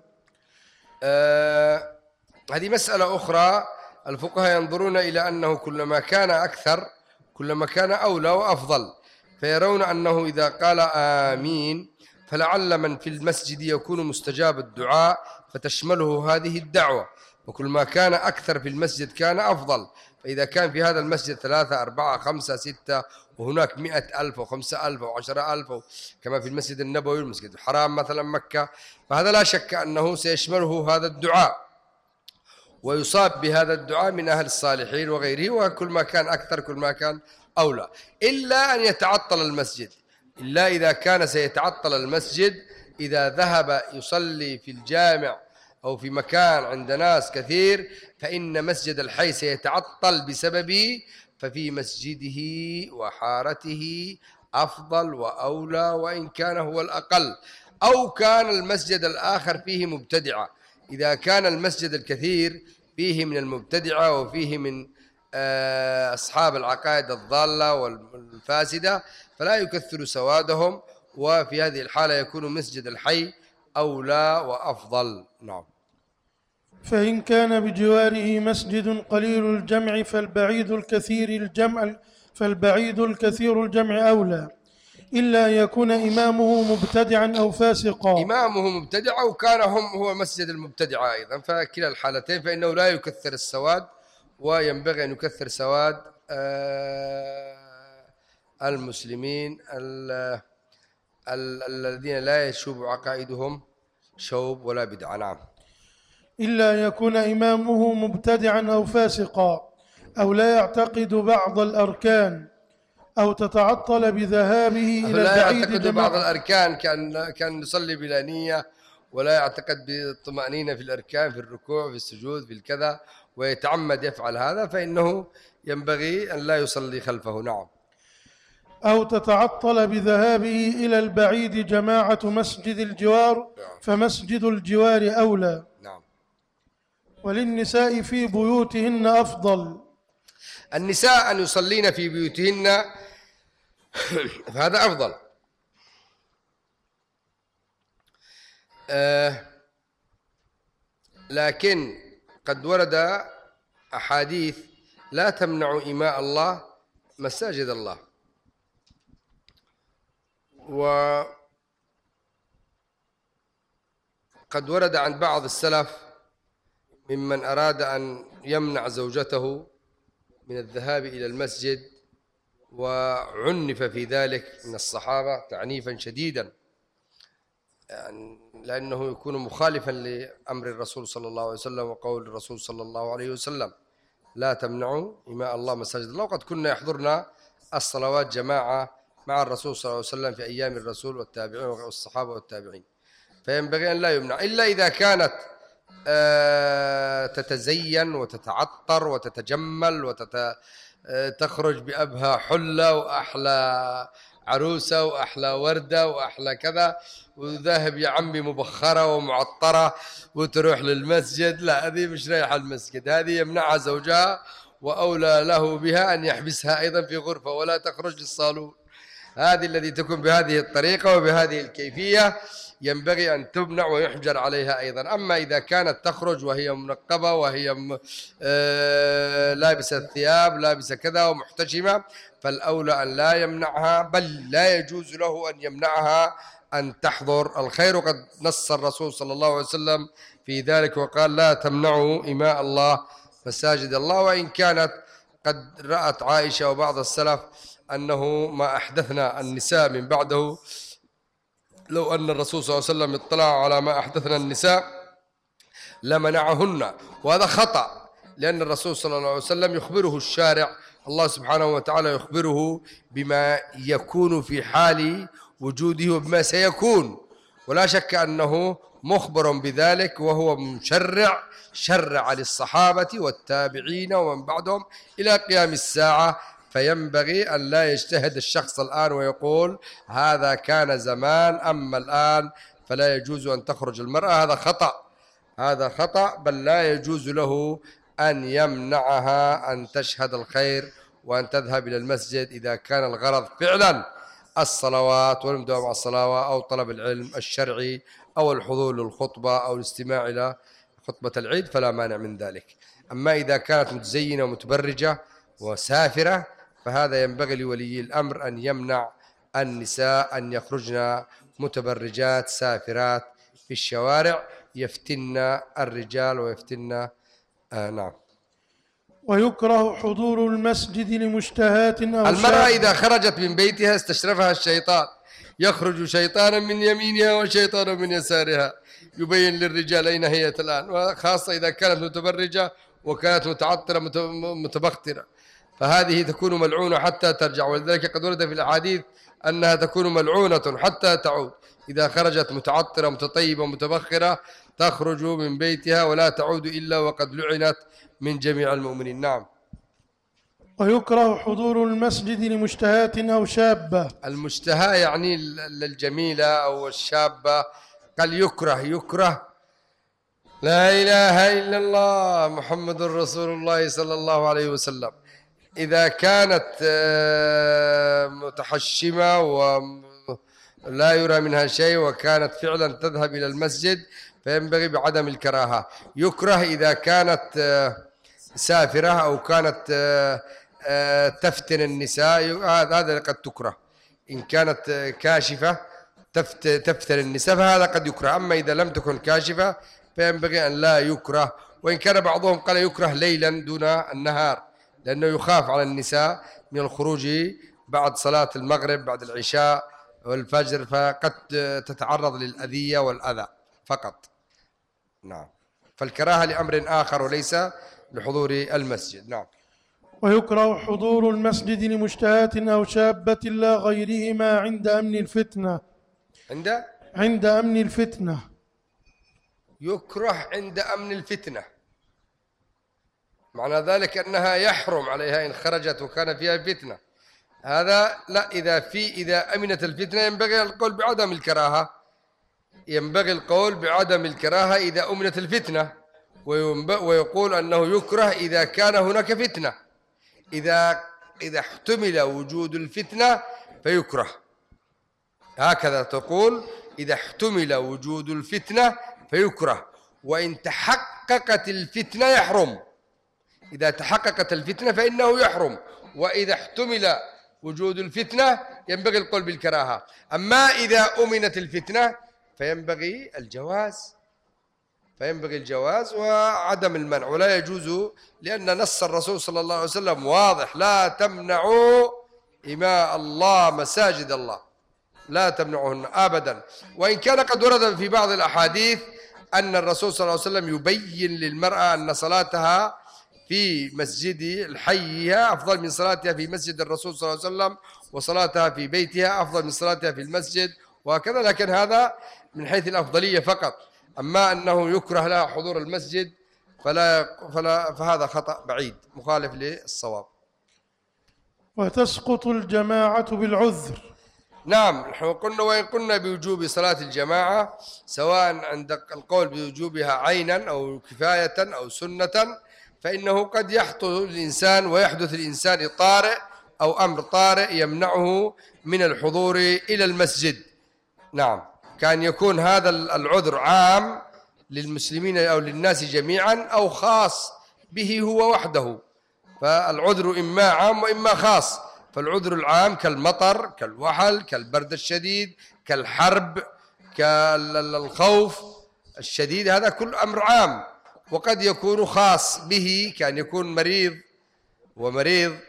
هذه مسألة أخرى. الفقهاء ينظرون إلى أنه كلما كان أكثر كلما كان أولى وأفضل، فيرون أنه إذا قال آمين فلعل من في المسجد يكون مستجاب الدعاء فتشمله هذه الدعوة، وكل ما كان أكثر في المسجد كان أفضل. فإذا كان في هذا المسجد 3 4 5 6 وهناك 100,000 و5,000 و10,000 كما في المسجد النبوي والمسجد الحرام مثلا مكة، فهذا لا شك أنه سيشمله هذا الدعاء ويصاب بهذا الدعاء من أهل الصالحين وغيره، وكل ما كان أكثر كل ما كان أولى، إلا أن يتعطل المسجد. إلا إذا كان سيتعطل المسجد، إذا ذهب يصلي في الجامع أو في مكان عند ناس كثير فإن مسجد الحي سيتعطل بسببه، ففي مسجده وحارته أفضل وأولى وإن كان هو الأقل، أو كان المسجد الآخر فيه مبتدعة. إذا كان المسجد الكثير فيه من المبتدعة وفيه من أصحاب العقائد الضالة والفاسدة فلا يكثر سوادهم، وفي هذه الحالة يكون مسجد الحي أولى وأفضل. نعم. فإن كان بجواره مسجد قليل الجمع فالبعيد الكثير الجمع أولى، إلا أن يكون إمامه مبتدعا أو فاسقا. إمامه مبتدع أو كان هو مسجد المبتدع أيضا، فكلا الحالتين فإنه لا يكثر السواد، وينبغي أن يكثر سواد المسلمين الذين لا يشوب عقائدهم شوب ولا بدعة. نعم. إلا أن يكون إمامه مبتدعا أو فاسقا، أو لا يعتقد بعض الأركان، أو تتعطل بذهابه إلى البعيد. لا يعتقد بعض الأركان، كان يصلي بلا نية، ولا يعتقد بالطمأنينة في الأركان، في الركوع في السجود في الكذا، ويتعمد يفعل هذا، فإنه ينبغي أن لا يصلي خلفه. نعم. أو تتعطل بذهابه إلى البعيد جماعة مسجد الجوار، فمسجد الجوار أولى. نعم. وللنساء في بيوتهن أفضل. النساء أن يصلين في بيوتهن فهذا أفضل. لكن قد ورد أحاديث لا تمنع إماء الله مساجد الله، وقد ورد عن بعض السلف ممن أراد أن يمنع زوجته من الذهاب إلى المسجد، وعنف في ذلك من الصحابة تعنيفا شديدا، يعني لأنه يكون مخالفا لأمر الرسول صلى الله عليه وسلم وقول الرسول صلى الله عليه وسلم لا تمنعوا إماء الله مساجد الله. وقد كنا يحضرنا الصلوات جماعة مع الرسول صلى الله عليه وسلم في أيام الرسول والتابعين والصحابة والتابعين، فينبغي أن لا يمنع، إلا إذا كانت تتزين وتتعطر وتتجمل وتخرج بأبهى حلة وأحلى عروسة وأحلى وردة وأحلى كذا، وذاهب يا عمي مبخرة ومعطرة وتروح للمسجد، لا، هذه مش رايحة المسجد، هذه يمنعها زوجها، وأولى له بها أن يحبسها أيضا في غرفة ولا تخرج للصالون. هذه التي تكون بهذه الطريقة وبهذه الكيفية ينبغي أن تمنع ويحجر عليها أيضا. أما إذا كانت تخرج وهي منقبة وهي لابسة الثياب لابسة كذا ومحتشمة، فالأولى أن لا يمنعها، بل لا يجوز له أن يمنعها أن تحضر الخير. وقد نص الرسول صلى الله عليه وسلم في ذلك وقال لا تمنعوا إماء الله مساجد الله. وإن كانت قد رأت عائشة وبعض السلف أنه ما أحدثنا النساء من بعده، لو أن الرسول صلى الله عليه وسلم اطلع على ما أحدثنا النساء لمنعهن، وهذا خطأ، لأن الرسول صلى الله عليه وسلم يخبره الشارع، الله سبحانه وتعالى يخبره بما يكون في حال وجوده وبما سيكون، ولا شك أنه مخبر بذلك، وهو مشرع، شرع للصحابة والتابعين ومن بعدهم إلى قيام الساعة. فينبغي أن لا يجتهد الشخص الآن ويقول هذا كان زمان أما الآن فلا يجوز أن تخرج المرأة، هذا خطأ، هذا خطأ، بل لا يجوز له أن يمنعها أن تشهد الخير وأن تذهب إلى المسجد إذا كان الغرض فعلا الصلوات والمداومة على الصلاة أو طلب العلم الشرعي أو الحضور للخطبة أو الاستماع إلى خطبة العيد، فلا مانع من ذلك. أما إذا كانت متزينة ومتبرجة وسافرة فهذا ينبغي لولي الأمر أن يمنع النساء أن يخرجن متبرجات سافرات في الشوارع يفتن الرجال ويفتن نعم. ويكره حضور المسجد لمشتهات أو المرأة إذا خرجت من بيتها استشرفها الشيطان، يخرج شيطانا من يمينها وشيطانا من يسارها يبين للرجال أين هي الآن، وخاصة إذا كانت متبرجة وكانت متعطرة متبخترة، فهذه تكون ملعونة حتى ترجع، ولذلك قد ورد في الأحاديث أنها تكون ملعونة حتى تعود. إذا خرجت متعطرة متطيبة متبخرة تخرج من بيتها ولا تعود إلا وقد لعنت من جميع المؤمنين. نعم. ويكره حضور المسجد لمشتهات أو شابة. المشتهى يعني الجميلة أو الشابة، قال يكره لا إله إلا الله محمد رسول الله صلى الله عليه وسلم، إذا كانت متحشمة ولا يرى منها شيء وكانت فعلا تذهب إلى المسجد فينبغي بعدم الكراهة. يكره إذا كانت سافرة أو كانت تفتن النساء، هذا قد تكره. إن كانت كاشفة تفتن النساء فهذا قد يكره، أما إذا لم تكن كاشفة فينبغي أن لا يكره. وإن كان بعضهم قال يكره ليلا دون النهار، لأنه يخاف على النساء من الخروج بعد صلاة المغرب بعد العشاء والفجر، فقد تتعرض للأذية والأذى فقط. نعم. فالكراهة لأمر آخر وليس لحضور المسجد. نعم. ويكره حضور المسجد لمشتهات أو شابة لا غيرهما عند أمن الفتنة. عند أمن الفتنة. يكره عند أمن الفتنة، معنى ذلك أنها يحرم عليها إن خرجت وكان فيها فتنة، هذا لا. إذا أمنت الفتنة ينبغي القول بعدم الكراهة، ينبغي القول بعدم الكراهة إذا أمنت الفتنة، ويقول أنه يكره إذا كان هناك فتنة، إذا احتمل وجود الفتنة فيكره، هكذا تقول إذا احتمل وجود الفتنة فيكره. وإن تحققت الفتنة يحرم، إذا تحققت الفتنة فإنه يحرم، وإذا احتمل وجود الفتنة ينبغي القول بالكراهة. أما إذا أمنت الفتنة فينبغي الجواز وعدم المنع، ولا يجوز، لأن نص الرسول صلى الله عليه وسلم واضح: لا تمنعوا إماء الله مساجد الله، لا تمنعهن أبدا. وإن كان قد ورد في بعض الأحاديث أن الرسول صلى الله عليه وسلم يبين للمرأة أن صلاتها في مسجد الحيها أفضل من صلاتها في مسجد الرسول صلى الله عليه وسلم، وصلاتها في بيتها أفضل من صلاتها في المسجد وهكذا، لكن هذا من حيث الأفضلية فقط. أما أنه يكره لها حضور المسجد فهذا خطأ بعيد مخالف للصواب. وتسقط الجماعة بالعذر. نعم، نحن قلنا وإن قلنا بوجوب صلاة الجماعة، سواء عند القول بوجوبها عينا أو كفاية أو سنة، فإنه قد يحدث الإنسان ويحدث الإنسان طارئ أو أمر طارئ يمنعه من الحضور إلى المسجد. نعم، كان يكون هذا العذر عام للمسلمين أو للناس جميعا أو خاص به هو وحده، فالعذر إما عام وإما خاص. فالعذر العام كالمطر كالوحل كالبرد الشديد كالحرب كالخوف الشديد، هذا كل أمر عام. وقد يكون خاص به، كان يكون مريض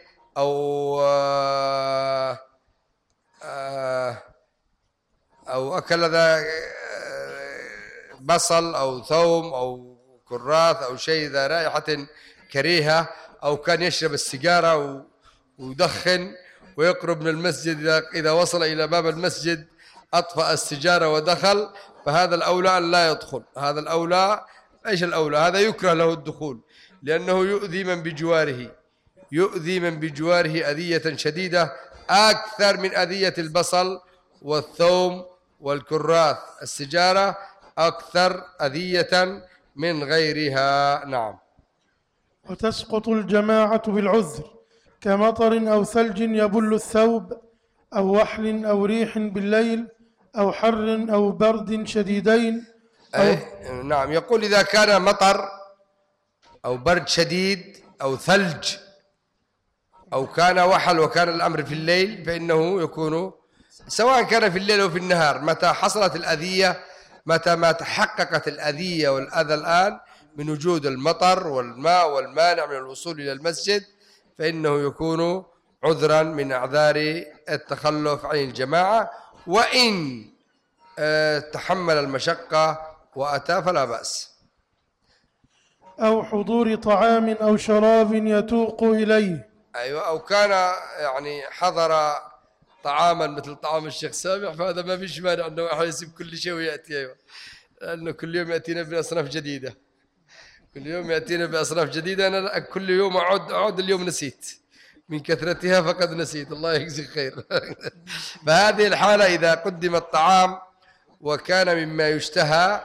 أو أكل ذا بصل أو ثوم أو كراث أو شيء ذا رائحة كريهة، أو كان يشرب السيجارة ويدخن ويقرب من المسجد، إذا وصل إلى باب المسجد أطفأ السيجارة ودخل، فهذا الأولى أن لا يدخل. هذا الأولى. إيش الأولى؟ هذا يكره له الدخول، لأنه يؤذي من بجواره، يؤذي من بجواره أذية شديدة أكثر من أذية البصل والثوم والكراث. السيجارة أكثر أذية من غيرها. نعم. وتسقط الجماعة بالعذر كمطر أو ثلج يبل الثوب أو وحل أو ريح بالليل أو حر أو برد شديدين نعم. يقول إذا كان مطر أو برد شديد أو ثلج أو كان وحل وكان الأمر في الليل، فإنه يكون سواء كان في الليل أو في النهار، متى حصلت الأذية، متى ما تحققت الأذية والأذى الآن من وجود المطر والماء والمانع من الوصول إلى المسجد، فإنه يكون عذرا من أعذار التخلف عن الجماعة، وإن تحمل المشقة وأتى فلا بأس. أو حضور طعام أو شراب يتوق إليه. أيوة. أو كان يعني حضر طعاما مثل طعام الشيخ سامح، فهذا ما فيش مانع أنه واحد يسيب كل شيء ويأتي. أيوة. لأنه كل يوم يأتينا بأصناف جديدة، كل يوم يأتينا بأصناف جديدة. أنا كل يوم أعود اليوم نسيت من كثرتها فقد نسيت، الله يجزيك خير. فهذه الحالة إذا قدم الطعام وكان مما يشتهى،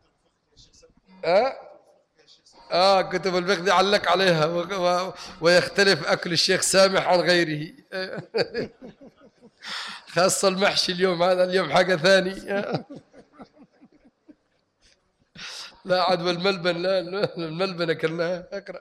كتب الفقه علق عليها، ويختلف أكل الشيخ سامح عن غيره. خاصة المحشي اليوم، هذا اليوم حاجة ثاني. لا عاد والملبن، لا الملبن أكلناها. أقرأ.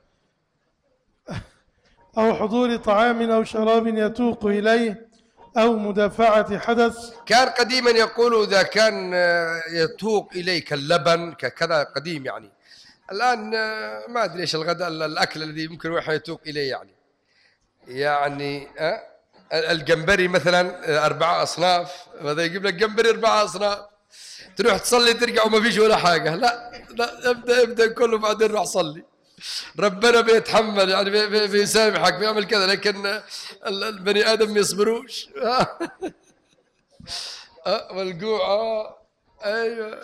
أو حضور طعام أو شراب يتوق إليه أو مدافعة حدث. كان قديما يقول إذا كان يتوق إليك اللبن كذا قديم يعني. الآن ما أدري إيش الغداء الأكل الذي ممكن واحد يتوق إليه يعني الجمبري مثلا 4 أصناف، هذا يجيب لك جمبري 4 أصناف، تروح تصلي ترجع وما فيش ولا حاجة. لا ابدأ كله بعدين روح صلي، ربنا بيتحمل يعني بيسامحك بيعمل كذا، لكن البني آدم ما يصبروش. والجوع. أيوة.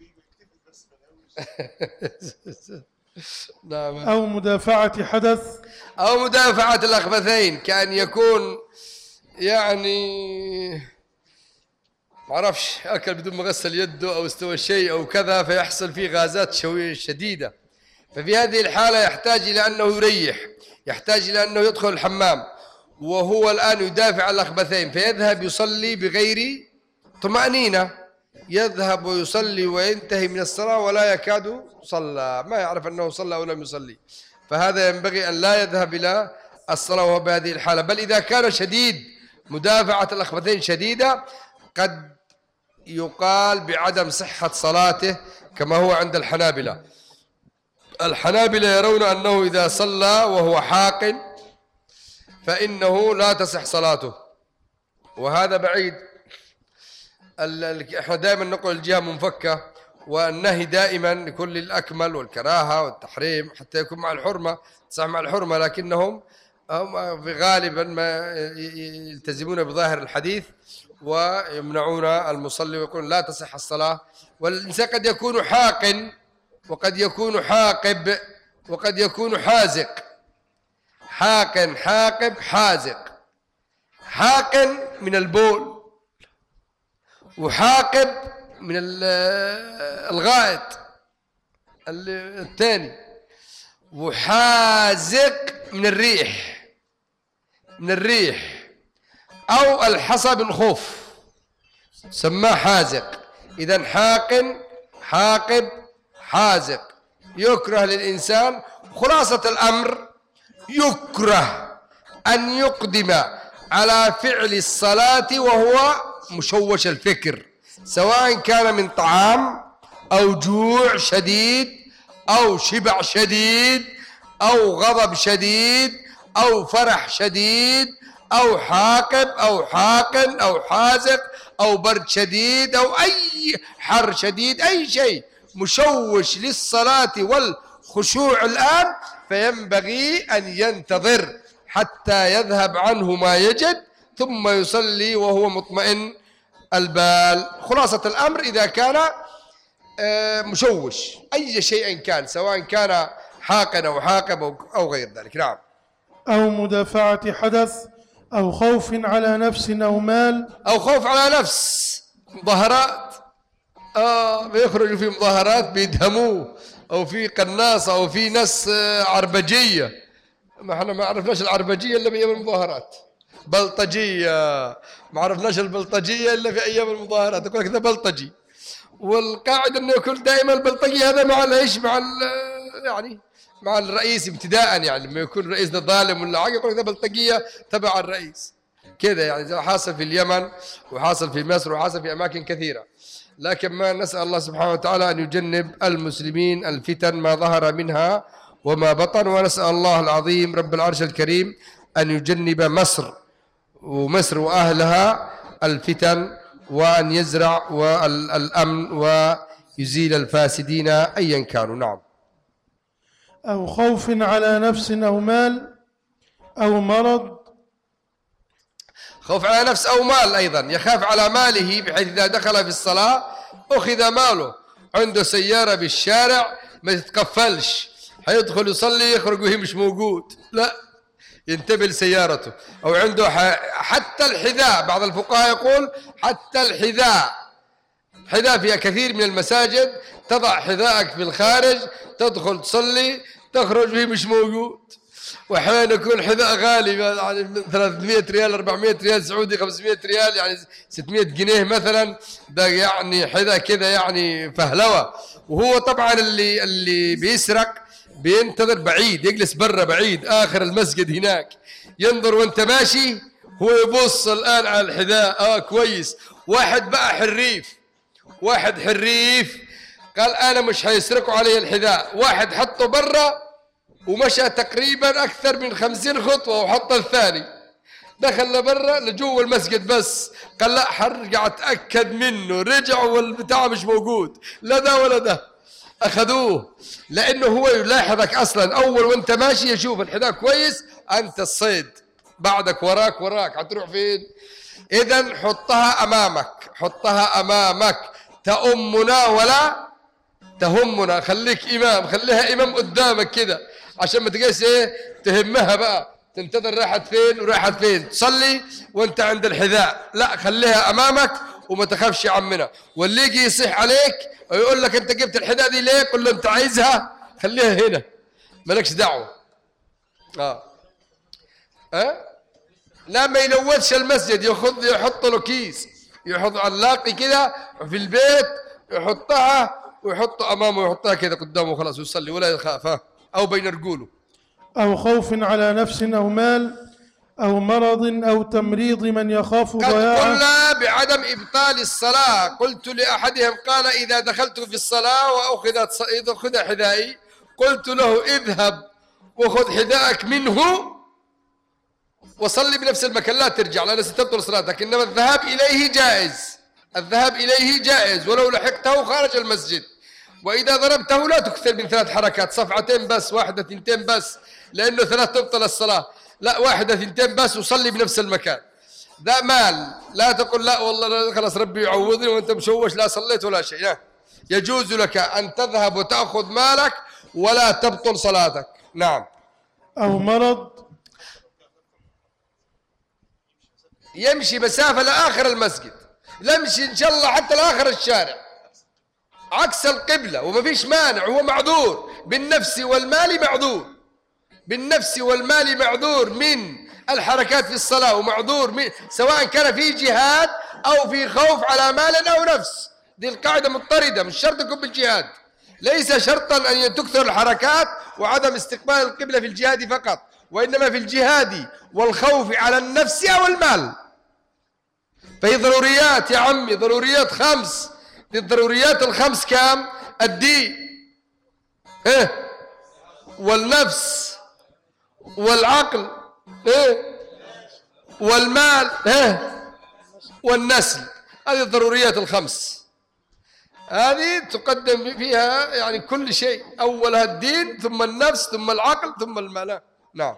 نعم. أو مدافعة حدث. أو مدافعة الأخبثين، كأن يكون يعني معرفش أكل بدون ما غسل يده أو استوى شيء أو كذا، فيحصل فيه غازات شديدة، ففي هذه الحالة يحتاج إلى أنه يريح، يحتاج إلى أنه يدخل الحمام، وهو الآن يدافع الأخبثين، فيذهب يصلي بغير طمأنينة، يذهب ويصلي وينتهي من الصلاة ولا يكاد صلى، ما يعرف أنه صلى أو لم يصلي، فهذا ينبغي أن لا يذهب إلى الصلاة وهو بهذه الحالة. بل إذا كان شديد مدافعة الأخبثين شديدة قد يقال بعدم صحة صلاته، كما هو عند الحنابلة. الحنابلة يرون أنه إذا صلى وهو حاقن فإنه لا تصح صلاته، وهذا بعيد. احنا دائما نقول الجهة منفكة، والنهي دائما يكون للأكمل والكراهة والتحريم حتى يكون مع الحرمة، صح مع الحرمة، لكنهم غالبا ما يلتزمون بظاهر الحديث ويمنعون المصلي ويقولون لا تصح الصلاة. والإنسان قد يكون حاقن وقد يكون حاقب وقد يكون حازق. حاقن حاقب حازق. حاقن من البول، وحاقب من الغائط الثاني، وحازق من الريح، من الريح أو الحصى بالخوف سماه حازق. إذن حاقن حاقب حازق يكره للإنسان. خلاصة الأمر يكره أن يقدم على فعل الصلاة وهو مشوش الفكر، سواء كان من طعام أو جوع شديد أو شبع شديد أو غضب شديد أو فرح شديد أو حاقب أو حاقن أو حازق أو برد شديد أو أي حر شديد، أي شيء مشوش للصلاة خشوع الآن، فينبغي أن ينتظر حتى يذهب عنه ما يجد ثم يصلي وهو مطمئن البال. خلاصة الأمر إذا كان مشوش أي شيء كان، سواء كان حاقن أو حاقب أو غير ذلك. نعم. أو مدافعة حدث أو خوف على نفس أو مال. أو خوف على نفس، مظاهرات بيخرجوا في مظاهرات بيدهموه، أو في قناصة، أو في ناس عربجية. ما احنا ما عرفناش العربجية إلا بأيام المظاهرات. بلطجية، ما عرفناش البلطجية إلا في أيام المظاهرات، يقول لك ذا بلطجي. والقاعدة أنه يكون دائما البلطجي هذا مع الإيش، يعني مع الرئيس ابتداء. يعني لما يكون الرئيس ده ظالم ولا حاجة يقول لك ذا بلطجية تبع الرئيس كذا. يعني زي حاصل في اليمن وحاصل في مصر وحاصل في أماكن كثيرة. لكن ما نسأل الله سبحانه وتعالى أن يجنب المسلمين الفتن ما ظهر منها وما بطن، ونسأل الله العظيم رب العرش الكريم أن يجنب مصر وأهلها الفتن، وأن يزرع الأمن ويزيل الفاسدين أيا كانوا. نعم. أو خوف على نفس أو مال أو مرض. خوف على نفس أو مال، أيضا يخاف على ماله، بحيث إذا دخل في الصلاة أخذ ماله. عنده سيارة بالشارع ما تتقفلش، حيدخل يصلي يخرج وهي مش موجود، لا، ينتبه لسيارته. أو عنده حتى الحذاء، بعض الفقهاء يقول حتى الحذاء فيها كثير من المساجد تضع حذاءك في الخارج، تدخل تصلي تخرج وهي مش موجود. وأحيانا يكون حذاء غالي، يعني 300 ريال 400 ريال سعودي 500 ريال يعني 600 جنيه مثلا، ده يعني حذاء كذا يعني فهلوة. وهو طبعا اللي بيسرق بينتظر بعيد، يجلس برا بعيد آخر المسجد هناك، ينظر وانت ماشي، هو يبص الآن على الحذاء. كويس. واحد بقى حريف قال أنا مش هيسرقوا علي الحذاء. واحد حطه برا ومشى تقريبا أكثر من 50 خطوة وحط الثاني، دخل لبرا لجوا المسجد، بس قال لا حرجع أتأكد منه، رجع والبتاع مش موجود، لا ده ولا ده. أخذوه لأنه هو يلاحظك أصلا أول وانت ماشي، يشوف الحذاء كويس، أنت الصيد، بعدك وراك هتروح فين؟ إذن حطها أمامك، تأمنا ولا تهمنا. خليك إمام، خليها إمام قدامك كده، عشان ما تجيش تهمها بقى، تنتظر راحت فين تصلي وانت عند الحذاء. لا، خليها أمامك وما تخافش عمنا. واللي يجي يصيح عليك ويقول لك انت جبت الحذاء دي ليه، قل له انت عايزها خليها هنا، مالكش دعوة. لا، ما يلوثش المسجد، يحط له كيس، يحط علاقي كده في البيت، يحطها ويحط أمامه، يحطها كده قدامه خلاص ويصلي ولا يخاف. أو بين رجوله. أو خوف على نفس أو مال أو مرض أو تمريض من يخاف ضياعه. قد قلنا بعدم إبطال الصلاة. قلت لأحدهم قال إذا دخلت في الصلاة وأخذ حذائي، قلت له اذهب وخذ حذاءك منه وصلي بنفس المكان، لا ترجع لأن ستبطل صلاتك. إنما الذهاب إليه جائز ولو لحقته خارج المسجد. وإذا ضربته لا تكثر من 3 حركات، صفعتين بس، 1 2 بس، لأنه 3 تبطل الصلاة. لا، 1 2 بس وصلي بنفس المكان. ذا مال، لا تقول لا والله خلاص ربي يعوضني وانت مشوش لا صليت ولا شيء. لا، يجوز لك أن تذهب وتأخذ مالك ولا تبطل صلاتك. نعم. أو مرض، يمشي مسافة لآخر المسجد، يمشي إن شاء الله حتى لآخر الشارع عكس القبلة وما فيش مانع، هو معذور بالنفس والمال معذور من الحركات في الصلاة، ومعذور سواء كان في جهاد أو في خوف على مال أو نفس. دي القاعدة مضطردة، مش شرط يكون بالجهاد، ليس شرطا أن تكثر الحركات وعدم استقبال القبلة في الجهاد فقط، وإنما في الجهاد والخوف على النفس أو المال. فهي ضروريات يا عمي، ضروريات 5. الضروريات ال5 كام؟ الدين والنفس والعقل والمال والنسل. هذه الضروريات ال5. هذه تقدم فيها يعني كل شيء، أولها الدين ثم النفس ثم العقل ثم المال. نعم.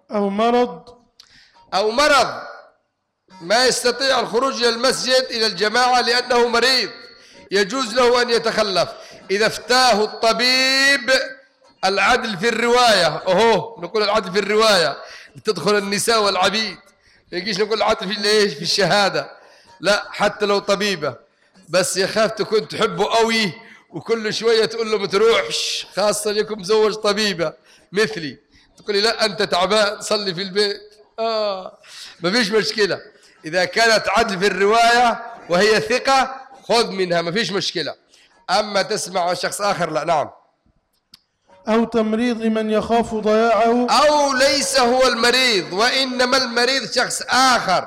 أو مرض ما يستطيع الخروج إلى المسجد إلى الجماعة لأنه مريض، يجوز له أن يتخلف إذا افتاه الطبيب. العدل في الرواية، نقول العدل في الرواية تدخل النساء والعبيد، ما يجيش نقول العدل في الشهادة، لا، حتى لو طبيبة بس يخاف تكون تحبه قوي وكل شوية تقول له ما تروحش، خاصة لكم مزوج طبيبة مثلي، تقولي لا أنت تعبان صلي في البيت. ما فيش مشكلة إذا كانت عدل في الرواية وهي ثقة خذ منها، ما فيش مشكلة. أما تسمع عن شخص آخر لا. نعم. أو تمريض من يخاف ضياعه، أو ليس هو المريض وإنما المريض شخص آخر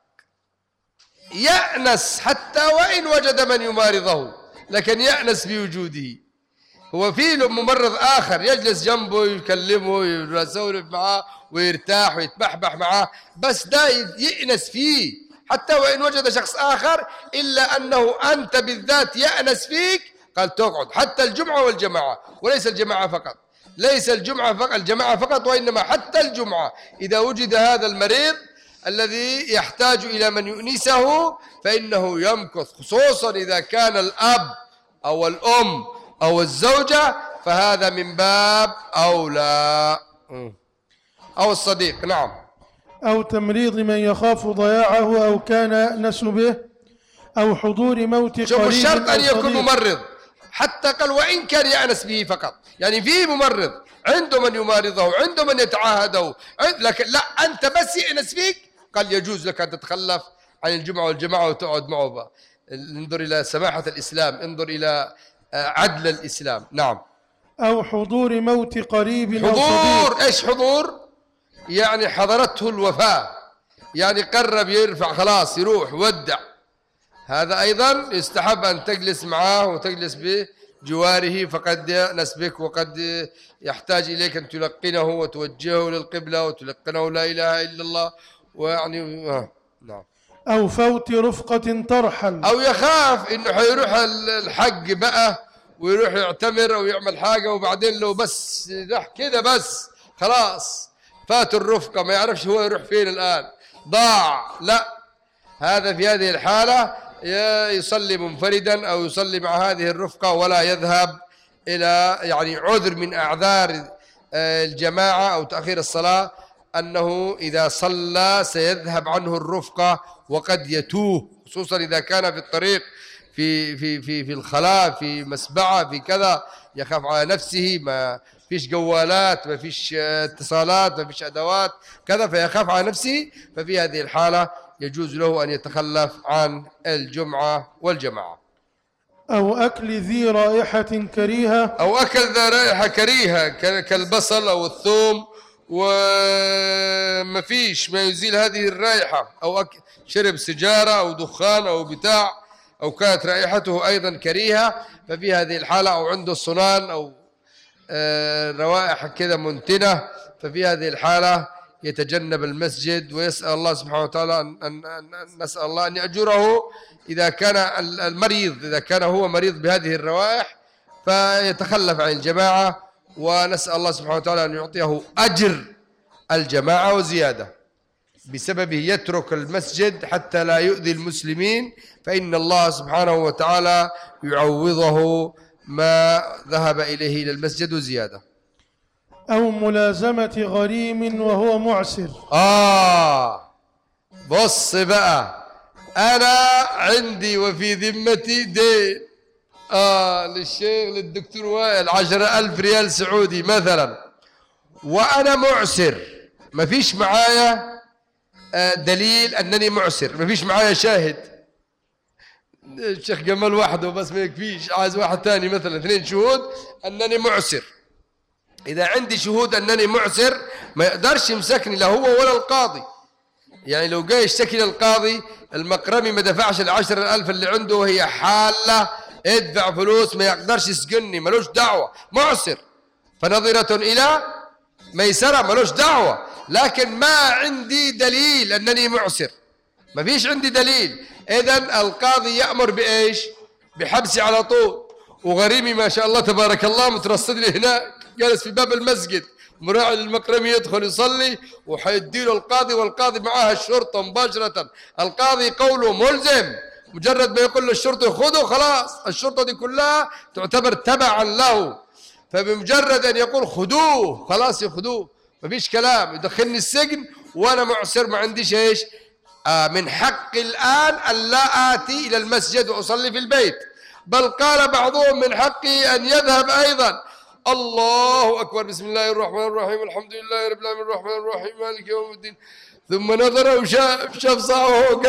يأنس حتى وإن وجد من يمارضه، لكن يأنس بوجوده. هو في له ممرض آخر يجلس جنبه يكلمه يسولف معاه ويرتاح ويتبحبح معاه، بس ده يأنس فيه حتى وإن وجد شخص آخر، إلا أنه أنت بالذات يأنس فيك، قال تقعد حتى الجمعة والجماعة، وليس الجماعة فقط، ليس الجماعة فقط وإنما حتى الجمعة. إذا وجد هذا المريض الذي يحتاج إلى من يؤنسه فإنه يمكث، خصوصا إذا كان الأب أو الأم أو الزوجة، فهذا من باب أولى، أو الصديق. نعم. أو تمريض من يخاف ضياعه أو كان يأنس به، أو حضور موت قريب. شوف الشرط أن يكون ممرض، حتى قال وإن كان يأنس به فقط، يعني فيه ممرض عنده من يمارضه، عنده من يتعاهده، لكن لا أنت بس يأنس فيك، قال يجوز لك أن تتخلف عن الجمعة والجماعة وتقعد معه بقى. انظر إلى سماحة الإسلام، انظر إلى عدل الإسلام. نعم. أو حضور موت قريب أو حضور صديق. إيش حضور؟ يعني حضرته الوفاة، يعني قرب يرفع خلاص يروح ودع، هذا أيضا يستحب أن تجلس معه وتجلس بجواره، فقد يأنس بك وقد يحتاج إليك أن تلقنه وتوجهه للقبلة وتلقنه لا إله إلا الله، ويعني نعم. أو فوت رفقة ترحل، أو يخاف إنه حيروح الحج بقى ويروح يعتمر أو يعمل حاجة، وبعدين لو بس راح كده بس خلاص فات الرفقة، ما يعرفش هو يروح فين الآن، ضاع. لا، هذا في هذه الحالة يصلي منفردا أو يصلي مع هذه الرفقة، ولا يذهب إلى يعني عذر من أعذار الجماعة أو تأخير الصلاة، أنه إذا صلى سيذهب عنه الرفقة وقد يتوه، خصوصا إذا كان في الطريق في الخلاء في مسبعة في كذا، يخاف على نفسه، ما فيش جوالات، ما فيش اتصالات، ما فيش أدوات كذا، فيخاف على نفسه، ففي هذه الحالة يجوز له أن يتخلف عن الجمعة والجماعة. أو أكل ذي رائحة كريهة، أو أكل ذي رائحة كريهة كالبصل أو الثوم، وما فيش ما يزيل هذه الرائحة، أو شرب سجارة أو دخان أو بتاع، أو كانت رائحته أيضا كريهة، ففي هذه الحالة أو عنده صنان أو روائح كذا منتنة، ففي هذه الحالة يتجنب المسجد ويسأل الله سبحانه وتعالى أن نسأل الله أن يأجره إذا كان المريض، إذا كان هو مريض بهذه الروائح فيتخلف عن الجماعة، ونسأل الله سبحانه وتعالى أن يعطيه أجر الجماعة وزيادة، بسببه يترك المسجد حتى لا يؤذي المسلمين، فإن الله سبحانه وتعالى يعوضه ما ذهب إليه إلى المسجد وزيادة. أو ملازمة غريم وهو معسر. بص بقى، أنا عندي وفي ذمتي دين للشيخ للدكتور وائل 10,000 ريال سعودي مثلا، وأنا معسر، ما فيش معايا دليل أنني معسر، ما فيش معايا شاهد، الشيخ جمال وحده بس ما يكفيش، عايز واحد تاني مثلا 2 شهود أنني معسر. إذا عندي شهود أنني معسر ما يقدرش يمسكني لا هو ولا القاضي، يعني لو جاي يشتكي للقاضي المقرمي ما دفعش 10,000 اللي عنده وهي حالة ادفع فلوس، ما يقدرش يسجنني، ملوش دعوة، معسر، فنظرة إلى ميسرة، ملوش دعوة، لكن ما عندي دليل أنني معسر، ما فيش عندي دليل، إذن القاضي يأمر بإيش؟ بحبسي على طول، وغريمي ما شاء الله تبارك الله مترصد لي هناك جالس في باب المسجد مراعي للمكرمي يدخل يصلي وحيديله القاضي، والقاضي معاه الشرطة مباشرة. القاضي قوله ملزم، مجرد ما يقول للشرطة خذوا خلاص الشرطة دي كلها تعتبر تبعا له، فبمجرد أن يقول خذوه خلاص يخذوه، ما فيش كلام، يدخلني السجن وأنا معسر ما عنديش إيش. من حقي الآن أن لا آتي إلى المسجد وأصلي في البيت، بل قال بعضهم من حقي أن يذهب أيضا. الله أكبر، بسم الله الرحمن الرحيم، الحمد لله رب العالمين الرحمن الرحيم مالك يوم الدين. ثم نظر وشاف صاحبه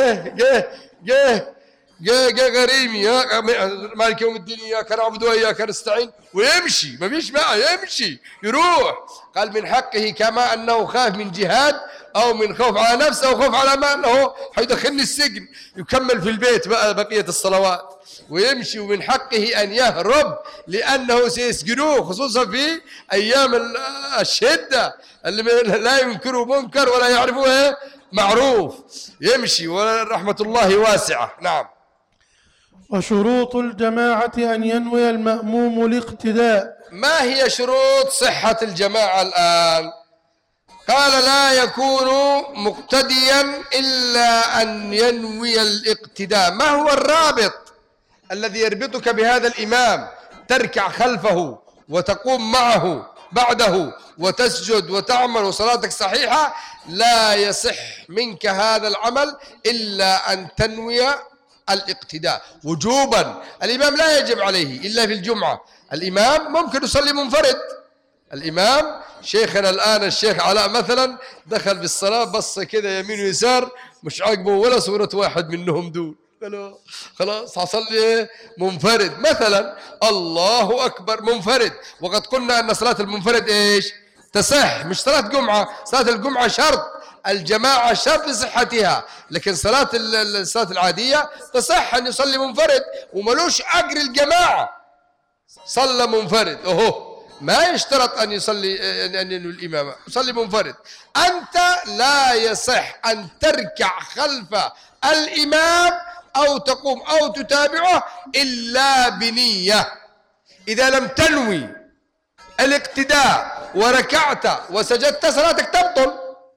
جه غريمي مالك يوم الدين إياك نعبد وإياك نستعين، ويمشي ما فيش بقى، يمشي يروح. قال من حقه كما أنه خاف من جهاد أو من خوف على نفسه أو خوف على ما أنه حيدخلني السجن، يكمل في البيت بقى بقية الصلوات ويمشي. ومن حقه أن يهرب لأنه سيسجنوه، خصوصا في أيام الشدة اللي لا ينكروا منكر ولا يعرفوه معروف، يمشي ورحمة الله واسعة. نعم. وشروط الجماعة أن ينوي المأموم الاقتداء. ما هي شروط صحة الجماعة الآن؟ قال لا يكون مقتديا إلا أن ينوي الاقتداء. ما هو الرابط الذي يربطك بهذا الإمام تركع خلفه وتقوم معه بعده وتسجد وتعمل صلاتك صحيحة؟ لا يصح منك هذا العمل إلا أن تنوي الاقتداء وجوبا. الإمام لا يجب عليه إلا في الجمعة، الإمام ممكن يصلي منفرد. الإمام شيخنا الآن الشيخ علاء مثلا دخل بالصلاة بص كذا يمين ويسار مش عاقبه ولا صورة واحد منهم دول، خلاص هصلي منفرد مثلا، الله أكبر منفرد. وقد قلنا أن صلاة المنفرد إيش؟ تصح، مش صلاة جمعة، صلاة الجمعة شرط، الجماعة شرط لصحتها، لكن صلاة العادية تصح أن يصلي منفرد وملوش أجر الجماعة، صلى منفرد أهو، ما يشترط أن يصلي أن ينوي الإمامة، يصلي منفرد. أنت لا يصح أن تركع خلف الإمام أو تقوم أو تتابعه إلا بنية. إذا لم تنوي الاقتداء وركعت وسجدت صلاتك تبطل،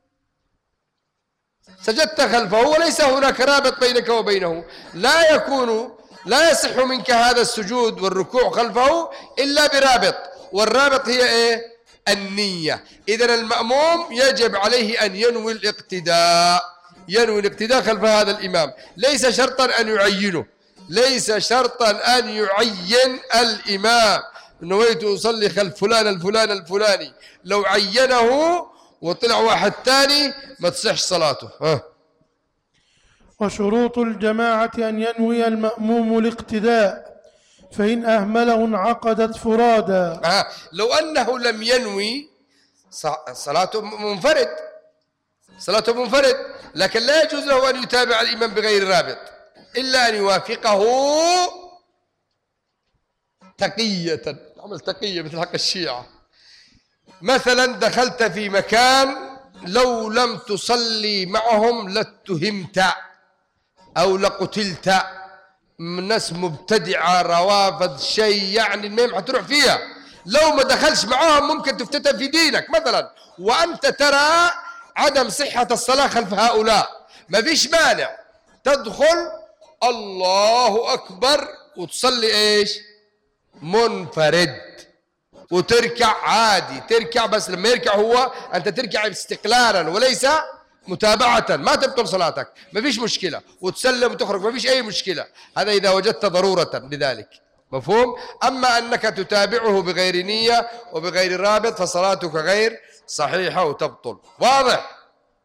سجدت خلفه وليس هناك رابط بينك وبينه، لا يصح منك هذا السجود والركوع خلفه إلا برابط، والرابط هي إيه؟ النية. إذن المأموم يجب عليه أن ينوي الاقتداء، ينوي الاقتداء خلف هذا الإمام، ليس شرطا أن يعينه، ليس شرطا أن يعين الإمام نويت أصلي خلف فلان الفلاني، لو عينه وطلع واحد تاني ما تصح صلاته. وشروط الجماعة أن ينوي المأموم الاقتداء، فإن أهمله انعقدت فرادا. لو أنه لم ينوي صلاته منفرد، لكن لا يجوز له أن يتابع الإمام بغير رابط إلا أن يوافقه تقية، عمل تقية مثل حق الشيعة. مثلا دخلت في مكان لو لم تصلي معهم لاتهمت أو لقتلت، ناس مبتدعة روافض شيء يعني المهم حتروح فيها، لو ما دخلش معهم ممكن تفتتن في دينك مثلا، وأنت ترى عدم صحة الصلاة خلف هؤلاء، ما فيش مانع تدخل الله أكبر وتصلي إيش؟ منفرد، وتركع عادي، تركع بس لما يركع هو أنت تركع استقلالا وليس متابعة، ما تبطل صلاتك، ما فيش مشكلة، وتسلم وتخرج ما فيش أي مشكلة، هذا إذا وجدت ضرورة لذلك، مفهوم؟ أما أنك تتابعه بغير نية وبغير رابط فصلاتك غير صحيحة وتبطل. واضح؟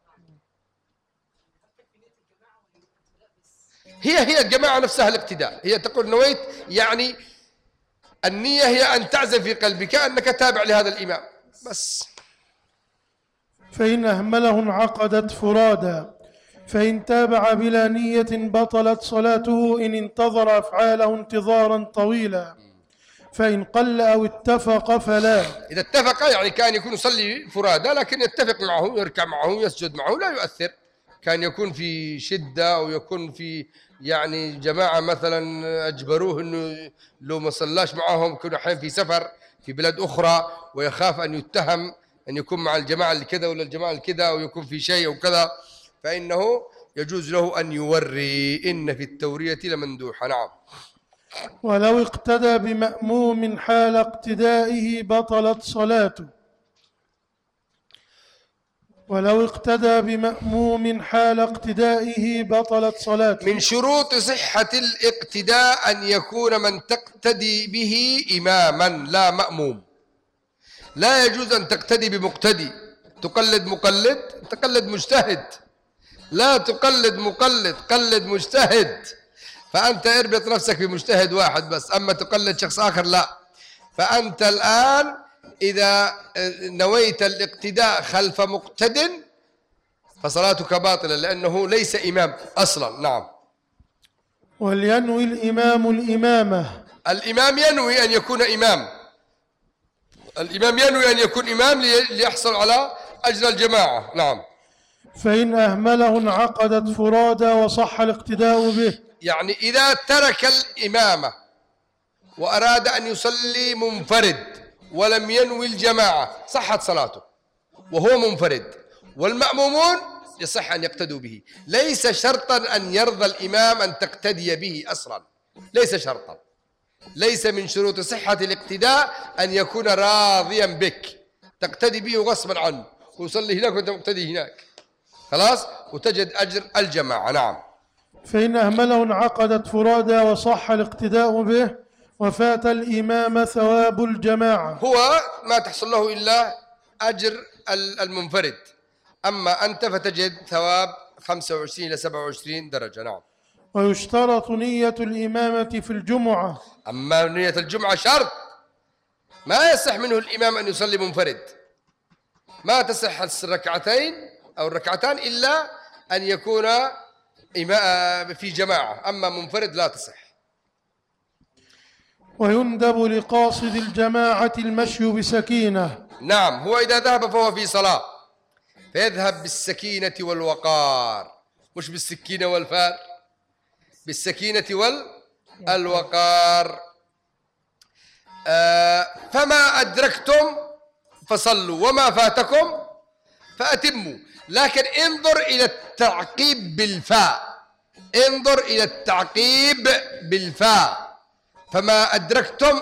هي الجماعة نفسها الاقتداء، هي تقول نويت، يعني النية هي أن تعزم في قلبك أنك تابع لهذا الإمام بس. فإن أهمله انعقدت فرادا، فإن تابع بلا نية بطلت صلاته إن انتظر أفعاله انتظارا طويلا، فإن قل أو اتفق فلا. إذا اتفق يعني كان يكون يصلي فرادا لكن يتفق معه، يركع معه، يسجد معه، لا يؤثر، كان يكون في شدة أو يكون في يعني جماعة مثلا أجبروه أنه لو ما صلاش معهم يكون أحيانا في سفر في بلاد أخرى ويخاف أن يتهم أن يكون مع الجماعة الكذا ولا الجماعة الكذا أو يكون في شيء أو كذا، فإنه يجوز له أن يوري. إن في التورية لمندوحة. نعم. ولو اقتدى بمأموم حال اقتدائه بطلت صلاته. ولو اقتدى بمأموم حال اقتدائه بطلت صلاته. من شروط صحة الاقتداء أن يكون من تقتدي به إماما لا مأموم. لا يجوز أن تقتدي بمقتدي، تقلد مقلد، تقلد مجتهد. لا تقلد مقلد، قلد مجتهد. فأنت اربط نفسك بمجتهد واحد بس، أما تقلد شخص آخر لا. فأنت الآن إذا نويت الاقتداء خلف مقتد فصلاتك باطلة لأنه ليس إمام أصلا. نعم. ولينوي الإمام الإمامة. الإمام ينوي أن يكون إمام، الإمام ينوي أن يكون إمام ليحصل على أجر الجماعة. نعم. فإن أهمله انعقدت فرادى وصح الاقتداء به. يعني إذا ترك الإمامة وأراد أن يصلي منفرد ولم ينوي الجماعة صحت صلاته وهو منفرد، والمأمومون يصح أن يقتدوا به. ليس شرطا أن يرضى الإمام أن تقتدي به أصلا، ليس شرطا. ليس من شروط صحة الاقتداء أن يكون راضيا بك، تقتدي به غصبا عنه ويصلي هناك وأنت مقتدي هناك خلاص وتجد أجر الجماعة. نعم. فإن أهمله انعقدت فرادى وصح الاقتداء به وفات الإمام ثواب الجماعة. هو ما تحصل له إلا أجر المنفرد، أما أنت فتجد ثواب 25 إلى 27 درجة. نعم. ويشترط نية الإمامة في الجمعة. أما نية الجمعة شرط، ما يصح منه الإمام أن يصلي منفرد، ما تصح الركعتين أو الركعتان إلا أن يكون في جماعة، أما منفرد لا تصح. ويندب لقاصد الجماعة المشي بسكينة. نعم. هو إذا ذهب فهو في صلاة فيذهب بالسكينة والوقار، مش بالسكينة والفار، بالسكينة والوقار. فما أدركتم فصلوا وما فاتكم فأتموا. لكن انظر إلى التعقيب بالفاء، انظر إلى التعقيب بالفاء. فما أدركتم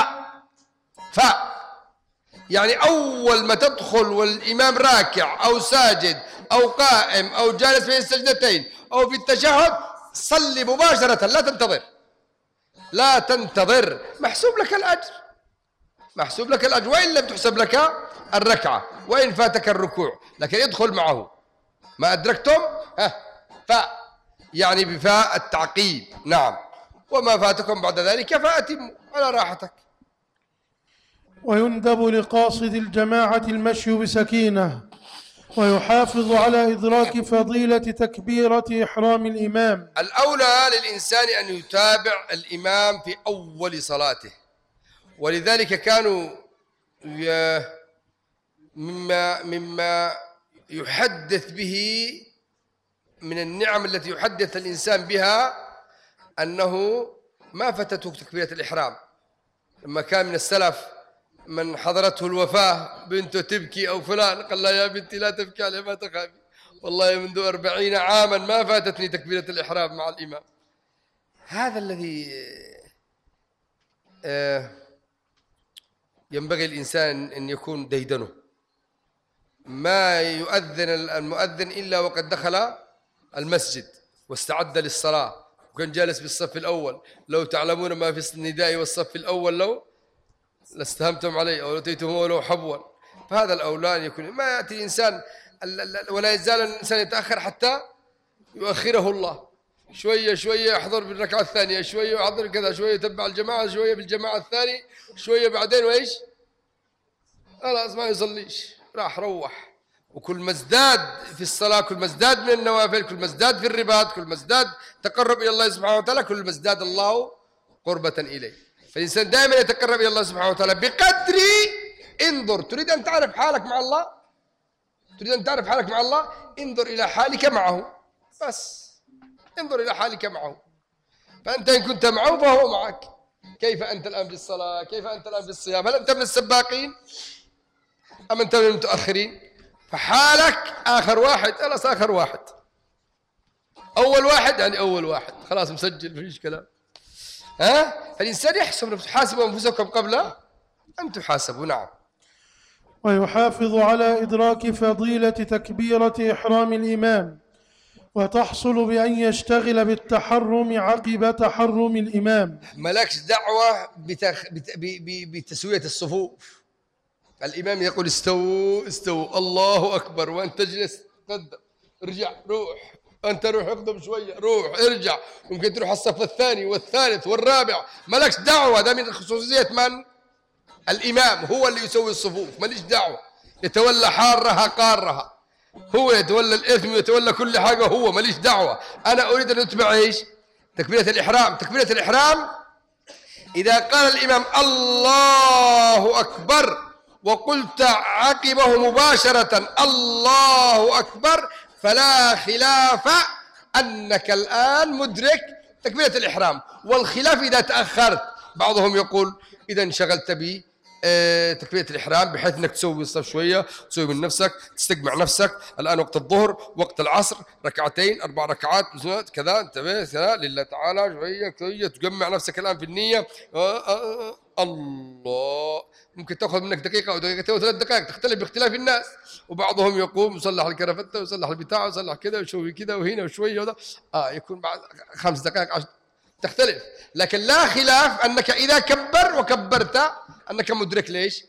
يعني أول ما تدخل والإمام راكع أو ساجد أو قائم أو جالس بين السجدتين أو في التشهد صلي مباشرة، لا تنتظر، لا تنتظر. محسوب لك الأجر، محسوب لك الأجر، وإن لم تحسب لك الركعة وإن فاتك الركوع، لكن ادخل معه. ما أدركتم يعني بفاء التعقيب. نعم. وما فاتكم بعد ذلك فأتموا على راحتك. ويندب لقاصد الجماعة المشي بسكينة ويحافظ على إدراك فضيلة تكبيرة إحرام الإمام. الأولى للإنسان أن يتابع الإمام في أول صلاته، ولذلك كانوا مما يحدث به من النعم التي يحدث الإنسان بها أنه ما فتته تكبيرة الإحرام. لما كان من السلف من حضرته الوفاة بنته تبكي أو فلان قال لها يا بنتي لا تبكي عليه ما تخافي، والله منذ 40 عاما ما فاتتني تكبيرة الإحرام مع الإمام. هذا الذي ينبغي الإنسان أن يكون ديدنه. ما يؤذن المؤذن إلا وقد دخل المسجد واستعد للصلاة وكان جالس بالصف الأول. لو تعلمون ما في النداء والصف الأول لو لاستهمتم عليه أو لأتيتم ولو حبوا. فهذا الأولى أن يكون ما يأتي الإنسان ولا يزال الإنسان يتأخر حتى يؤخره الله. شوية شوية يحضر بالركعة الثانية، شوية يحضر كذا، شوية يتبع الجماعة، شوية بالجماعة الثانية، شوية بعدين وإيش خلاص ما يصليش راح روح. وكل ما ازداد في الصلاة، كل ما ازداد من النوافل، كل ما ازداد في الرباط، كل ما ازداد تقرب إلى الله سبحانه وتعالى، كل ما ازداد الله قربة إليه. فالإنسان دائما يتقرب إلى الله سبحانه وتعالى بقدر انظر. تريد أن تعرف حالك مع الله، تريد أن تعرف حالك مع الله، انظر إلى حالك معه بس، انظر إلى حالك معه. فأنت إن كنت معه فهو معك. كيف أنت الآن بالصلاة؟ كيف أنت الآن بالصيام؟ هل أنت من السباقين أم أنت من المتأخرين؟ فحالك آخر واحد، خلاص آخر واحد. أول واحد يعني أول واحد، خلاص مسجل فيش كلام. فالإنسان يحسب نفسه. حاسبوا أنفسكم قبل أن تحاسبوا. نعم. ويحافظ على إدراك فضيلة تكبيرة إحرام الإمام، وتحصل بأن يشتغل بالتحرم عقب تحرم الإمام. ملكش دعوة بتسوية الصفوف. الإمام يقول استووا استووا، الله أكبر، وأنت تجلس تقدم، ارجع روح، أنت روح اقدم شوية، روح ارجع، ممكن تروح الصف الثاني والثالث والرابع. ملكش دعوة، ده من خصوصية من؟ الإمام هو اللي يسوي الصفوف، ماليش دعوة. يتولى حارها قارها، هو يتولى الإثم ويتولى كل حاجة، هو ماليش دعوة. أنا أريد أن أتبع إيش؟ تكبيرة الإحرام. تكبيرة الإحرام إذا قال الإمام الله أكبر وقلت عقبه مباشرة الله أكبر، فلا خلاف أنك الآن مدرك تكبيرة الإحرام. والخلاف إذا تأخرت، بعضهم يقول إذا انشغلت به تكبيرة الإحرام بحيث أنك تسوي الصف شوية، تسوي من نفسك، تستجمع نفسك. الآن وقت الظهر، وقت العصر، ركعتين 4 ركعات كذا، انتبه كذا لله تعالى، شوية تجمع نفسك الآن في النية. الله، ممكن تأخذ منك دقيقة أو دقيقتين أو 3 دقائق، تختلف باختلاف الناس. وبعضهم يقوم يصلح الكرفتة ويصلح البتاع ويصلح كذا ويسوي كذا وهنا وشوية وذا، يكون بعد 5 دقائق 10، تختلف. لكن لا خلاف أنك إذا كبر وكبرت أنك مدرك ليش؟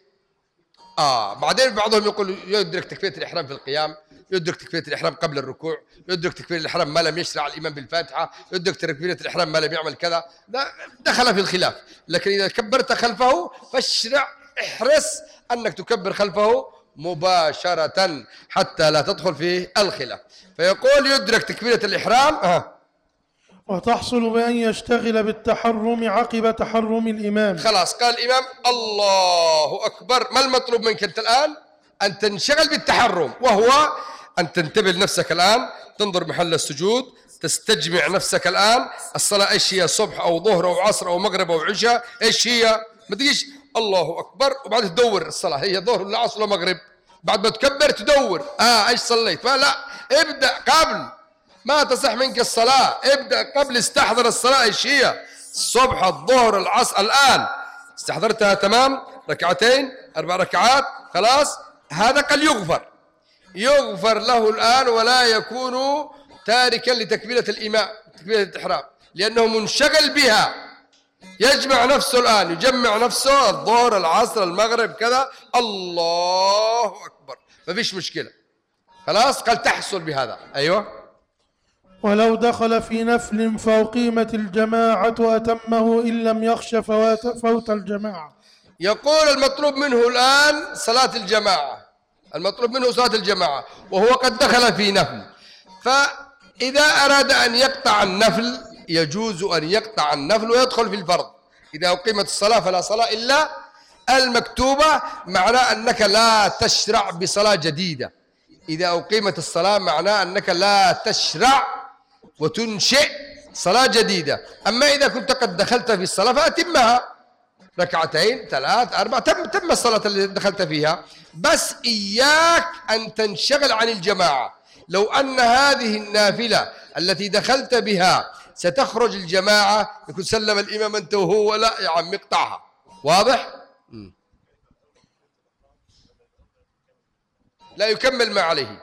بعدين بعضهم يقول يدرك تكبيرة الإحرام في القيام، يدرك تكبيرة الإحرام قبل الركوع، يدرك تكبيرة الإحرام ما لم يشرع الإمام بالفاتحة، يدرك تكبيرة الإحرام ما لم يعمل كذا. دخل في الخلاف. لكن إذا كبرت خلفه فاشرع، احرص أنك تكبر خلفه مباشرة حتى لا تدخل في الخلاف. فيقول يدرك تكبيرة الإحرام وتحصل بأن يشتغل بالتحرم عقب تحرم الإمام. خلاص قال الإمام الله أكبر، ما المطلوب منك أنت الآن؟ أن تنشغل بالتحرم، وهو أن تنتبه لنفسك الآن، تنظر محل السجود، تستجمع نفسك الآن. الصلاة إيش هي؟ صبح أو ظهر أو عصر أو مغرب أو عشاء، إيش هي؟ ما تجيش الله أكبر وبعد تدور الصلاة هي ظهر ولا عصر ولا مغرب، بعد ما تكبر تدور إيش صليت. لا، ابدأ قبل، ما تصح منك الصلاة، ابدأ قبل، استحضر الصلاة ايش هي؟ الصبح الظهر العصر. الآن استحضرتها تمام، 2 4 ركعات، خلاص هذا قد يغفر له الآن، ولا يكون تاركا لتكبيرة الإمام تكبيرة الإحرام، لأنه منشغل بها، يجمع نفسه الآن، يجمع نفسه الظهر العصر المغرب كذا، الله أكبر، ما فيش مشكلة. خلاص قال تحصل بهذا. أيوة. ولو دخل في نفل فأقيمت الجماعة أتمه إن لم يخش فوت الجماعة. يقول المطلوب منه الآن صلاة الجماعة، المطلوب منه صلاة الجماعة، وهو قد دخل في نفل. فإذا أراد أن يقطع النفل يجوز أن يقطع النفل ويدخل في الفرض. إذا أقيمت الصلاة فلا صلاة إلا المكتوبة، معناه أنك لا تشرع بصلاة جديدة. إذا أقيمت الصلاة معناه أنك لا تشرع وتنشئ صلاة جديدة. أما إذا كنت قد دخلت في الصلاة فأتمها، 2 3 4، تم الصلاة اللي دخلت فيها. بس إياك أن تنشغل عن الجماعة. لو أن هذه النافلة التي دخلت بها ستخرج الجماعة، يكون سلم الإمام أنت وهو، لا يا عم اقطعها. واضح؟ لا يكمل ما عليه.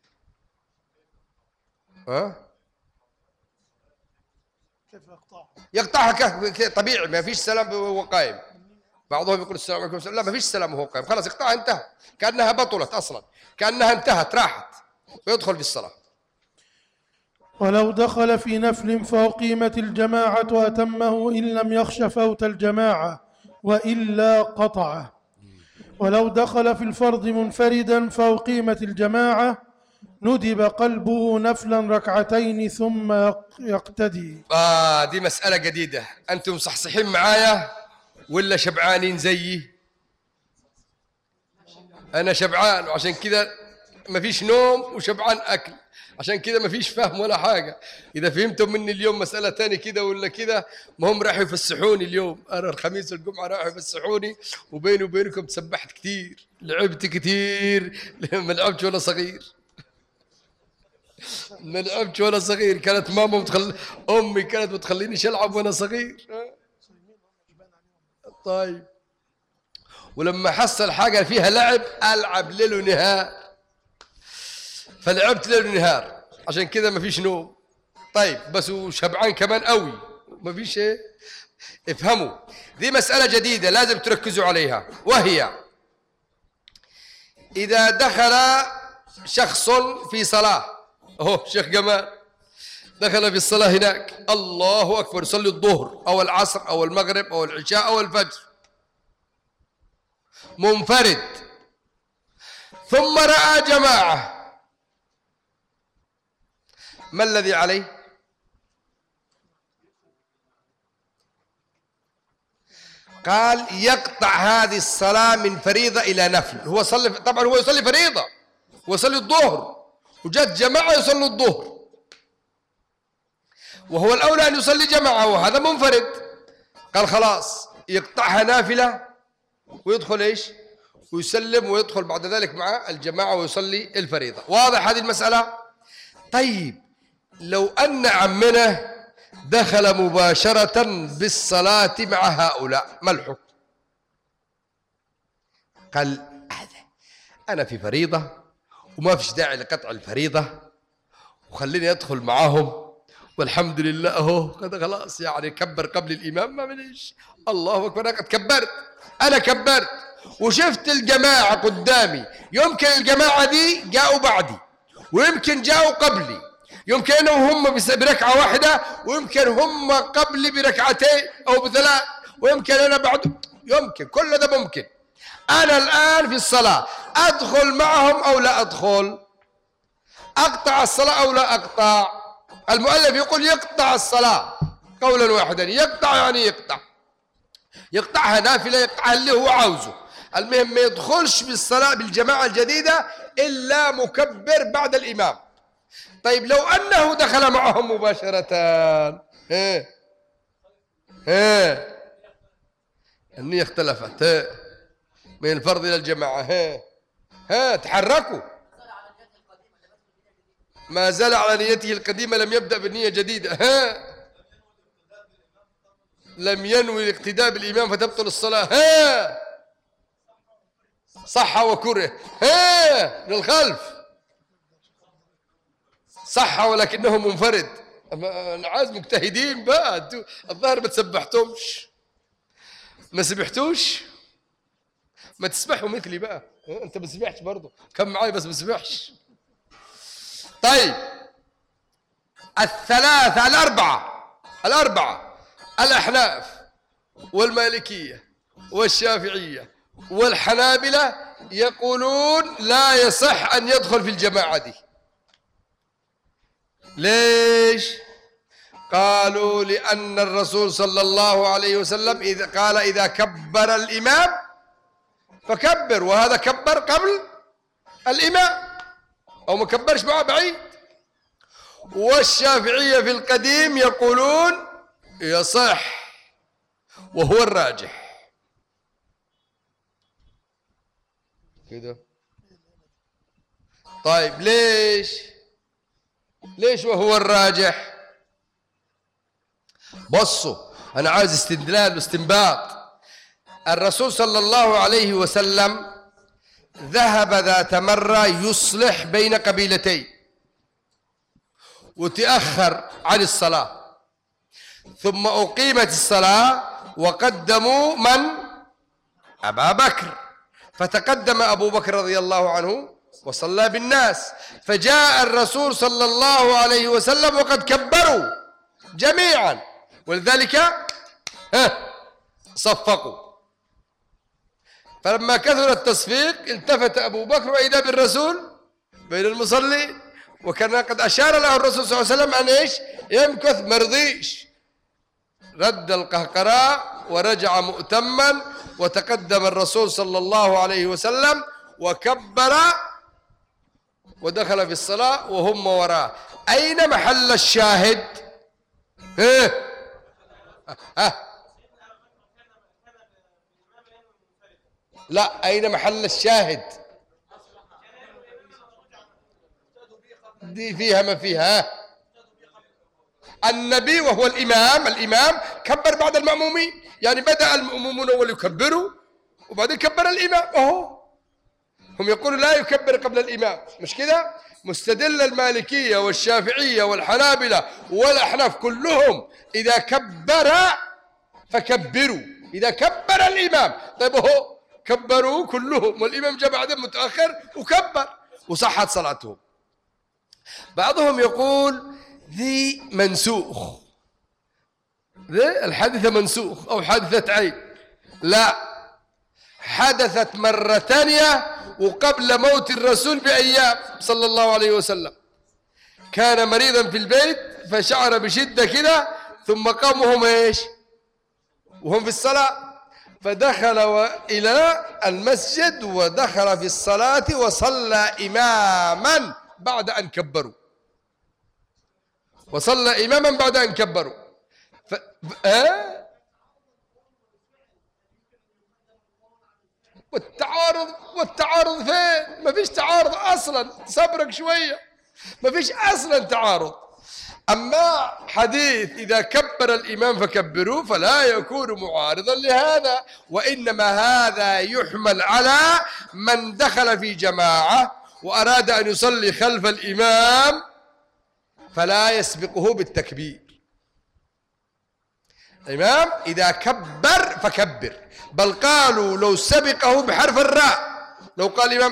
كيف يقطعها طبيعي، ما فيش سلام وهو قائم. بعضهم يقول السلام عليكم، لا ما فيش سلام وهو قائم، خلاص اقطعها، انتهى، كأنها بطلت أصلا، كأنها انتهت راحت، ويدخل في الصلاة. ولو دخل في نفل فأقيمت الجماعة أتمه إن لم يخش فوت الجماعة وإلا قطعه. ولو دخل في الفرض منفردا فأقيمت الجماعة ندب قلبه نفلا 2 ثم يقتدي. دي مسألة جديدة. أنتم صحصحين معايا ولا شبعانين زيي؟ أنا شبعان، وعشان كذا مفيش نوم وشبعان أكل، عشان كده مفيش فهم ولا حاجة. إذا فهمتم مني اليوم مسألة تاني كده ولا كده، ما هم راحوا يفسحوني اليوم، أنا الخميس والجمعة راحوا يفسحوني، وبيني وبينكم تسبحت كتير، لعبت كتير، ما لعبتش ولا صغير، ما لعبتش ولا صغير. كانت ماما أمي كانت بتخليني ألعب وأنا صغير. طيب، ولما حصل حاجة فيها لعب ألعب ليل ونهار، فلعبت ليل ونهار، عشان كده ما فيش نوم. طيب بس وشبعان كمان قوي، ما فيش ايه. افهموا، دي مسألة جديدة لازم تركزوا عليها، وهي إذا دخل شخص في صلاة، أهو شيخ جمال دخل في الصلاة هناك، الله أكبر، يصلي الظهر أو العصر أو المغرب أو العشاء أو الفجر، منفرد، ثم رأى جماعة، ما الذي عليه؟ قال يقطع هذه الصلاة من فريضة إلى نفل. هو صلي، طبعا هو يصلي فريضة، ويصلي الظهر، وجت جماعة يصلوا الظهر، وهو الأولى أن يصلي جماعة وهذا منفرد. قال خلاص يقطعها نافلة ويدخل إيش؟ ويسلم ويدخل بعد ذلك مع الجماعة ويصلي الفريضة. واضح هذه المسألة؟ طيب لو أن عمنا دخل مباشرة بالصلاة مع هؤلاء، ما الحكم؟ قال أنا في فريضة وما فيش داعي لقطع الفريضة، وخليني أدخل معهم، والحمد لله أهو كذا خلاص، يعني كبر قبل الإمام، ما منيش الله أكبر، أنا قد كبرت، أنا كبرت وشفت الجماعة قدامي، يمكن الجماعة دي جاءوا بعدي ويمكن جاءوا قبلي، يمكن أنهم هم بركعة واحدة ويمكن هم قبلي بركعتين أو بثلاث، ويمكن أنا بعد، يمكن كل ده ممكن. أنا الآن في الصلاة أدخل معهم أو لا أدخل؟ أقطع الصلاة أو لا أقطع؟ المؤلف يقول يقطع الصلاة قولا واحدا. يقطع يعني يقطع، يقطعها نافلة، يقطعها اللي هو عاوزه، المهم ما يدخلش بالصلاة بالجماعة الجديدة إلا مكبر بعد الإمام. طيب لو أنه دخل معهم مباشرة، النية اختلفت، من الفرض إلى الجماعة، تحركوا، ما زال على نيته القديمة، لم يبدأ بالنية جديدة، لم ينوي الاقتداء بالإمام فتبطل الصلاة، صح وكره، للخلف صح ولكنه منفرد. أنا عايز مجتهدين بقى، الظاهر ما تسبحتمش، ما سبحتوش، ما تسبحوا مثلي بقى، انت ما سبحتش برضه، كم معاي بس ما سبحش. طيب الثلاثة الأربعة الأحناف والمالكية والشافعية والحنابلة يقولون لا يصح أن يدخل في الجماعة دي. ليش؟ قالوا لأن الرسول صلى الله عليه وسلم إذا كبر الإمام فكبر، وهذا كبر قبل الإمام أو ما كبرش معه بعيد. والشافعية في القديم يقولون يصح وهو الراجح كده. طيب ليش وهو الراجح؟ بصوا أنا عايز استدلال واستنباط. الرسول صلى الله عليه وسلم ذهب ذات مرة يصلح بين قبيلتين وتأخر عن الصلاة، ثم أقيمت الصلاة وقدموا من؟ أبا بكر، فتقدم أبو بكر رضي الله عنه وصلى بالناس، فجاء الرسول صلى الله عليه وسلم وقد كبروا جميعا، ولذلك صفقوا. فلما كثر التصفيق التفت أبو بكر وإذا بالرسول بين المصلين، وكان قد أشار له الرسول صلى الله عليه وسلم أن إيش؟ يمكث، مرضيش، رد القهقراء ورجع مؤتما، وتقدم الرسول صلى الله عليه وسلم وكبر ودخل في الصلاة وهم وراه، أين محل الشاهد؟ لا، أين محل الشاهد؟ دي فيها ما فيها. النبي وهو الإمام كبر بعد المأمومين، يعني بدأ المأمومون وليكبروا وبعدين كبر الإمام. هم يقولوا لا يكبر قبل الإمام، مش كده؟ مستدل المالكية والشافعية والحنابلة والأحناف كلهم إذا كبر فكبروا، إذا كبر الإمام. طيب كبروا كلهم والإمام جاء بعدين متأخر وكبر وصحت صلاتهم. بعضهم يقول ذي منسوخ، ذي الحادثة منسوخ أو حادثة عين. لا، حدثت مرة ثانية وقبل موت الرسول بأيام صلى الله عليه وسلم. كان مريضا في البيت فشعر بشدة كده، ثم قام وهم ايش؟ وهم في الصلاة، فدخل إلى المسجد ودخل في الصلاة وصلى إماما بعد أن كبروا، وصلى إماما بعد أن كبروا. والتعارض فين؟ ما فيش تعارض أصلا، صبرك شوية، ما فيش أصلا تعارض. أما حديث إذا كبر الإمام فكبروا فلا يكون معارضا لهذا، وإنما هذا يحمل على من دخل في جماعة وأراد أن يصلي خلف الإمام فلا يسبقه بالتكبير. الإمام إذا كبر فكبر، بل قالوا لو سبقه بحرف الراء، لو قال الإمام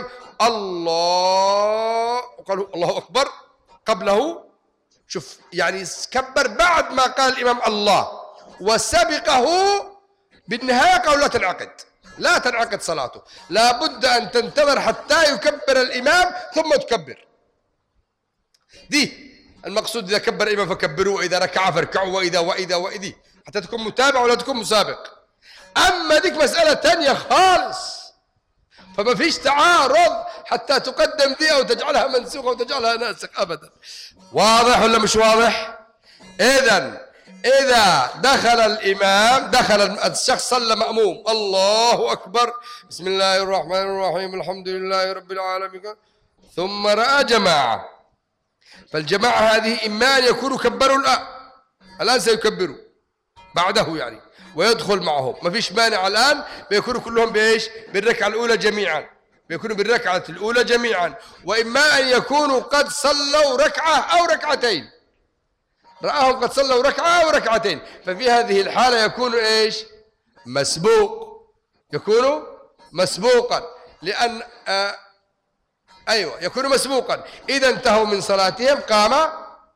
الله قالوا الله أكبر قبله، شوف يعني كبر بعد ما قال الإمام الله وسبقه بالنهاية، قالوا لا تنعقد صلاته، لا بد أن تنتظر حتى يكبر الإمام ثم تكبر. دي المقصود، إذا كبر الإمام فكبروا، إذا ركع فاركعوا، وإذا حتى تكون متابع ولا تكون مسابق. أما ديك مسألة تانية خالص، فما فيش تعارض حتى تقدم دي أو تجعلها منسوخة وتجعلها ناسخ أبدا. واضح ولا مش واضح؟ إذا دخل الإمام، دخل الشخص صلى مأموم، الله أكبر بسم الله الرحمن الرحيم الحمد لله رب العالمين، ثم رأى جماعة، فالجماعة هذه إما أن يكونوا كبروا الآن سيكبروا بعده يعني ويدخل معهم، ما فيش مانع الآن بيكونوا كلهم بإيش؟ بالركعة الأولى جميعا، بيكونوا بالركعة الأولى جميعا، وإما أن يكونوا قد صلوا ركعة أو ركعتين، رآهم قد صلوا ركعة أو ركعتين، ففي هذه الحالة يكون إيش؟ مسبوق، يكون مسبوقا، لأن يكون مسبوقا. إذا انتهوا من صلاتهم قام،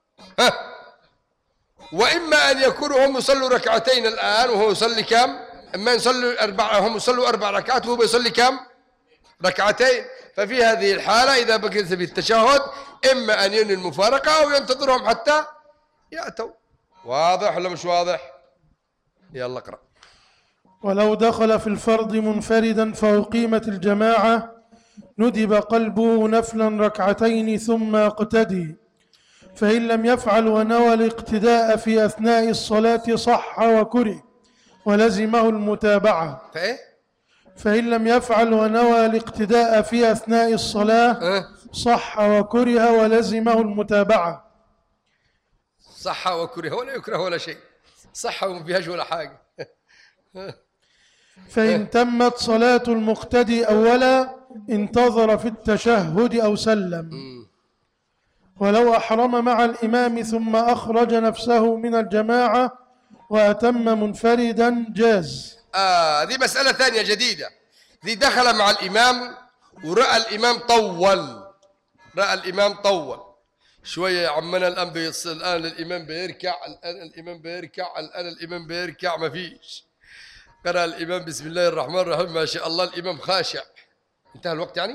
وإما أن يكونوا هم يصلوا ركعتين الآن وهو يصلي كم؟ إما هم يصلوا 4 ركعات وهو يصلي كم؟ ركعتين. ففي هذه الحالة إذا بقيت في التشهد إما أن ينهي المفارقة أو ينتظرهم حتى يأتوا. واضح ولا مش واضح؟ يلا اقرأ. ولو دخل في الفرض منفردا فأقيمت الجماعة ندب قلبه نفلا ركعتين ثم اقتدي، فإن لم يفعل ونوى الاقتداء في أثناء الصلاة صح وكره ولزمه المتابعة. فإن لم يفعل ونوى الاقتداء في أثناء الصلاة صح وكره ولزمه المتابعة. صح وكره ولا يكره ولا شيء، صح وما فيهاش ولا حاجة. فإن تمت صلاة المقتدي أولا انتظر في التشهد أو سلم، ولو أحرم مع الإمام ثم أخرج نفسه من الجماعة وأتم منفردا جاز. دي مسألة ثانية جديدة. دي دخل مع الإمام ورأى الإمام طول، رأى الإمام طول شوية يا عمنا، الآن الإمام بيركع، الآن الإمام بيركع، الآن الإمام بيركع، ما فيش. قرأ الإمام بسم الله الرحمن الرحيم ما شاء الله، الإمام خاشع، انتهى الوقت يعني؟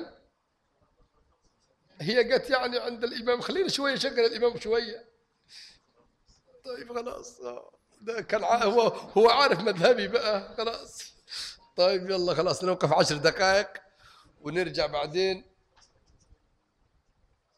هي قالت يعني عند الإمام خلينا شوية شغل الإمام شوية. طيب خلاص، ده كان هو عارف مذهبي بقى، خلاص. طيب يلا خلاص نوقف 10 دقائق ونرجع بعدين.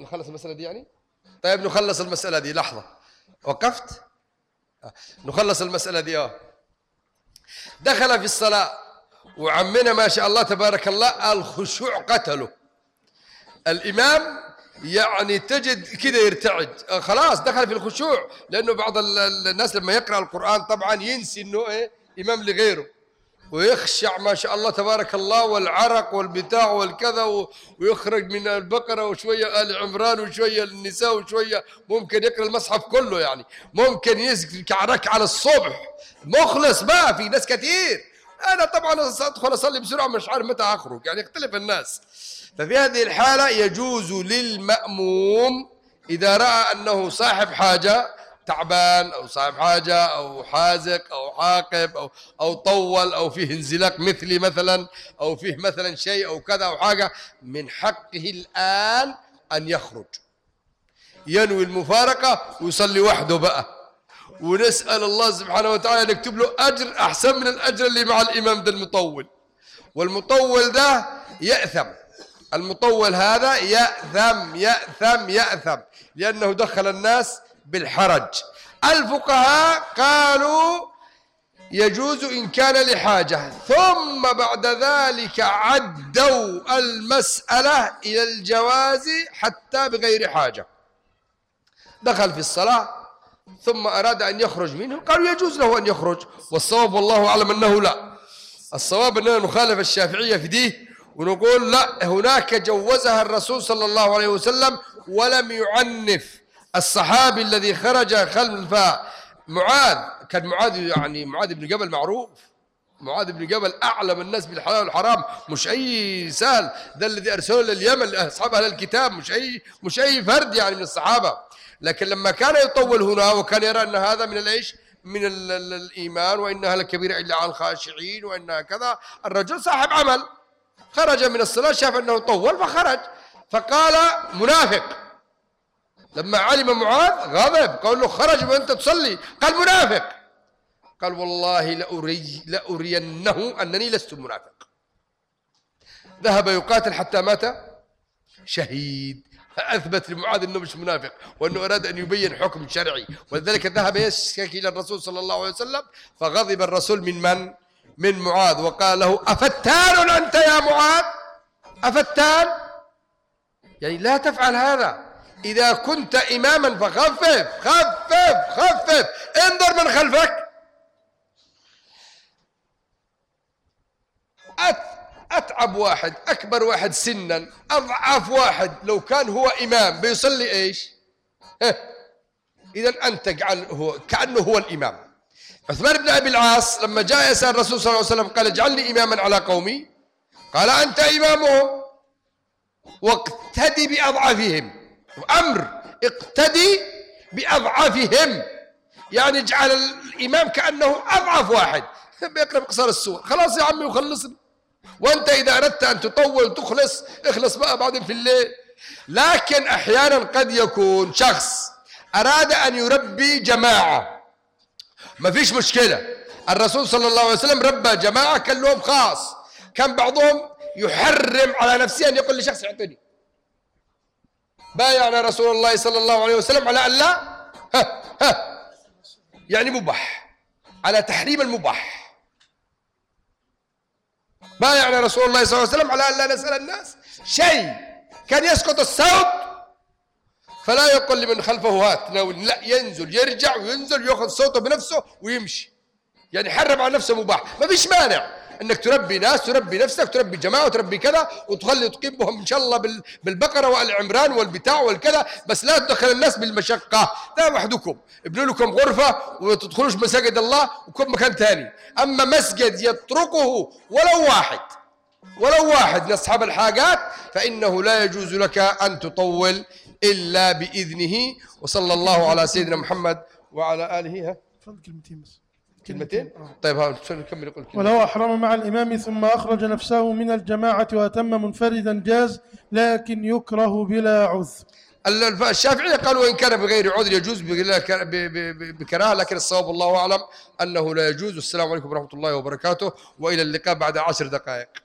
نخلص المسألة دي يعني؟ طيب نخلص المسألة دي. لحظة، وقفت؟ نخلص المسألة دي. دخل في الصلاة وعمنا ما شاء الله تبارك الله الخشوع قتله. الإمام يعني تجد كده يرتعد، خلاص دخل في الخشوع، لأنه بعض الناس لما يقرأ القرآن طبعا ينسي أنه إمام لغيره، ويخشع ما شاء الله تبارك الله، والعرق والبتاع والكذا، ويخرج من البقرة وشوية آل عمران وشوية النساء وشوية ممكن يقرأ المصحف كله، يعني ممكن يكعرك على الصبح مخلص بقى. في ناس كثير، أنا طبعا أدخل أصلي بسرعة مش عارف متى أخرج، يعني يختلف الناس. ففي هذه الحالة يجوز للمأموم إذا رأى أنه صاحب حاجة، تعبان أو صاحب حاجة أو حازق أو عاقب أو طول أو فيه انزلاق مثلي مثلا، أو فيه مثلا شيء أو كذا أو حاجة، من حقه الآن أن يخرج ينوي المفارقة ويصلي وحده بقى، ونسأل الله سبحانه وتعالى أن يكتب له أجر أحسن من الأجر اللي مع الإمام ده المطول. والمطول ده يأثم، المطول هذا يأثم لأنه دخل الناس بالحرج. الفقهاء قالوا يجوز إن كان لحاجة، ثم بعد ذلك عدوا المسألة إلى الجواز حتى بغير حاجة. دخل في الصلاة ثم أراد أن يخرج منه، قالوا يجوز له أن يخرج، والصواب والله أعلم أنه لا. الصواب أننا نخالف الشافعية في دي ونقول لا، هناك جوزها الرسول صلى الله عليه وسلم ولم يعنف. الصحابي الذي خرج خلف معاذ، كان معاذ يعني معاذ بن جبل معروف، معاذ بن جبل أعلم الناس بالحلال والحرام، مش أي سهل، ده الذي أرسله لليمن لأصحاب أهل الكتاب، مش أي فرد يعني من الصحابة. لكن لما كان يطول هنا وكان يرى أن هذا من الإيش؟ من الإيمان، وإنها لكبيرة إلا على الخاشعين، وإنها كذا، الرجل صاحب عمل خرج من الصلاة شاف أنه طول فخرج، فقال منافق. لما علم معاذ غضب، قال له خرج وأنت تصلي، قال منافق. قال والله لأرينه أنني لست منافق. ذهب يقاتل حتى مات شهيد، فأثبت لمعاذ أنه مش منافق، وأنه أراد أن يبين حكم شرعي، ولذلك ذهب يشتكي إلى الرسول صلى الله عليه وسلم، فغضب الرسول من معاذ وقال له أفتان أنت يا معاذ؟ أفتان؟ يعني لا تفعل هذا، إذا كنت إماما فخفف خفف خفف، انظر من خلفك. أتعب واحد، أكبر واحد سنا، أضعف واحد، لو كان هو إمام بيصلي إيش؟ إذن أنت اجعله كأنه هو الإمام. عثمان بن أبي العاص لما جاء يسأل الرسول صلى الله عليه وسلم قال اجعلني إماما على قومي، قال أنت إمامهم واقتدي بأضعفهم. أمر اقتدي بأضعفهم، يعني اجعل الإمام كأنه أضعف واحد بيقرأ بقصار السور، خلاص يا عمي وخلصنا. وأنت إذا أردت أن تطول تخلص اخلص بقى بعدين في الليل. لكن أحيانا قد يكون شخص أراد أن يربي جماعة، ما فيش مشكلة، الرسول صلى الله عليه وسلم ربى جماعة كان لهم خاص، كان بعضهم يحرم على نفسه أن يقول لشخص اعطني، بايعنا رسول الله صلى الله عليه وسلم على أن لا يعني مباح، على تحريم المباح. بايعنا رسول الله صلى الله عليه وسلم على أن لا نسأل الناس شيء، كان يسقط الصوت فلا يقول لمن خلفه هات ناول، لا، ينزل يرجع وينزل يأخذ صوته بنفسه ويمشي، يعني حرم على نفسه مباح. ما فيش مانع انك تربي ناس، تربي نفسك، تربي جماعه، وتربي كذا، وتخلي تقيمهم ان شاء الله بالبقره والعمران والبتاع والكذا، بس لا تدخل الناس بالمشقه. لا وحدكم ابنوا لكم غرفه وما تدخلوش مساجد الله وكل مكان ثاني. اما مسجد يتركه ولو واحد من اصحاب الحاجات فانه لا يجوز لك ان تطول الا باذنه. وصلى الله على سيدنا محمد وعلى اله. فضل كلمتين بس. كلمتين؟ طيب ها نكمل. يقول ولو أحرم مع الإمام ثم أخرج نفسه من الجماعة وأتم منفردا جاز، لكن يكره بلا عذر. الشافعية قالوا إن كان بغير عذر يجوز بكراهة، لكن الصواب والله أعلم أنه لا يجوز. والسلام عليكم ورحمة الله وبركاته، وإلى اللقاء بعد 10 دقائق.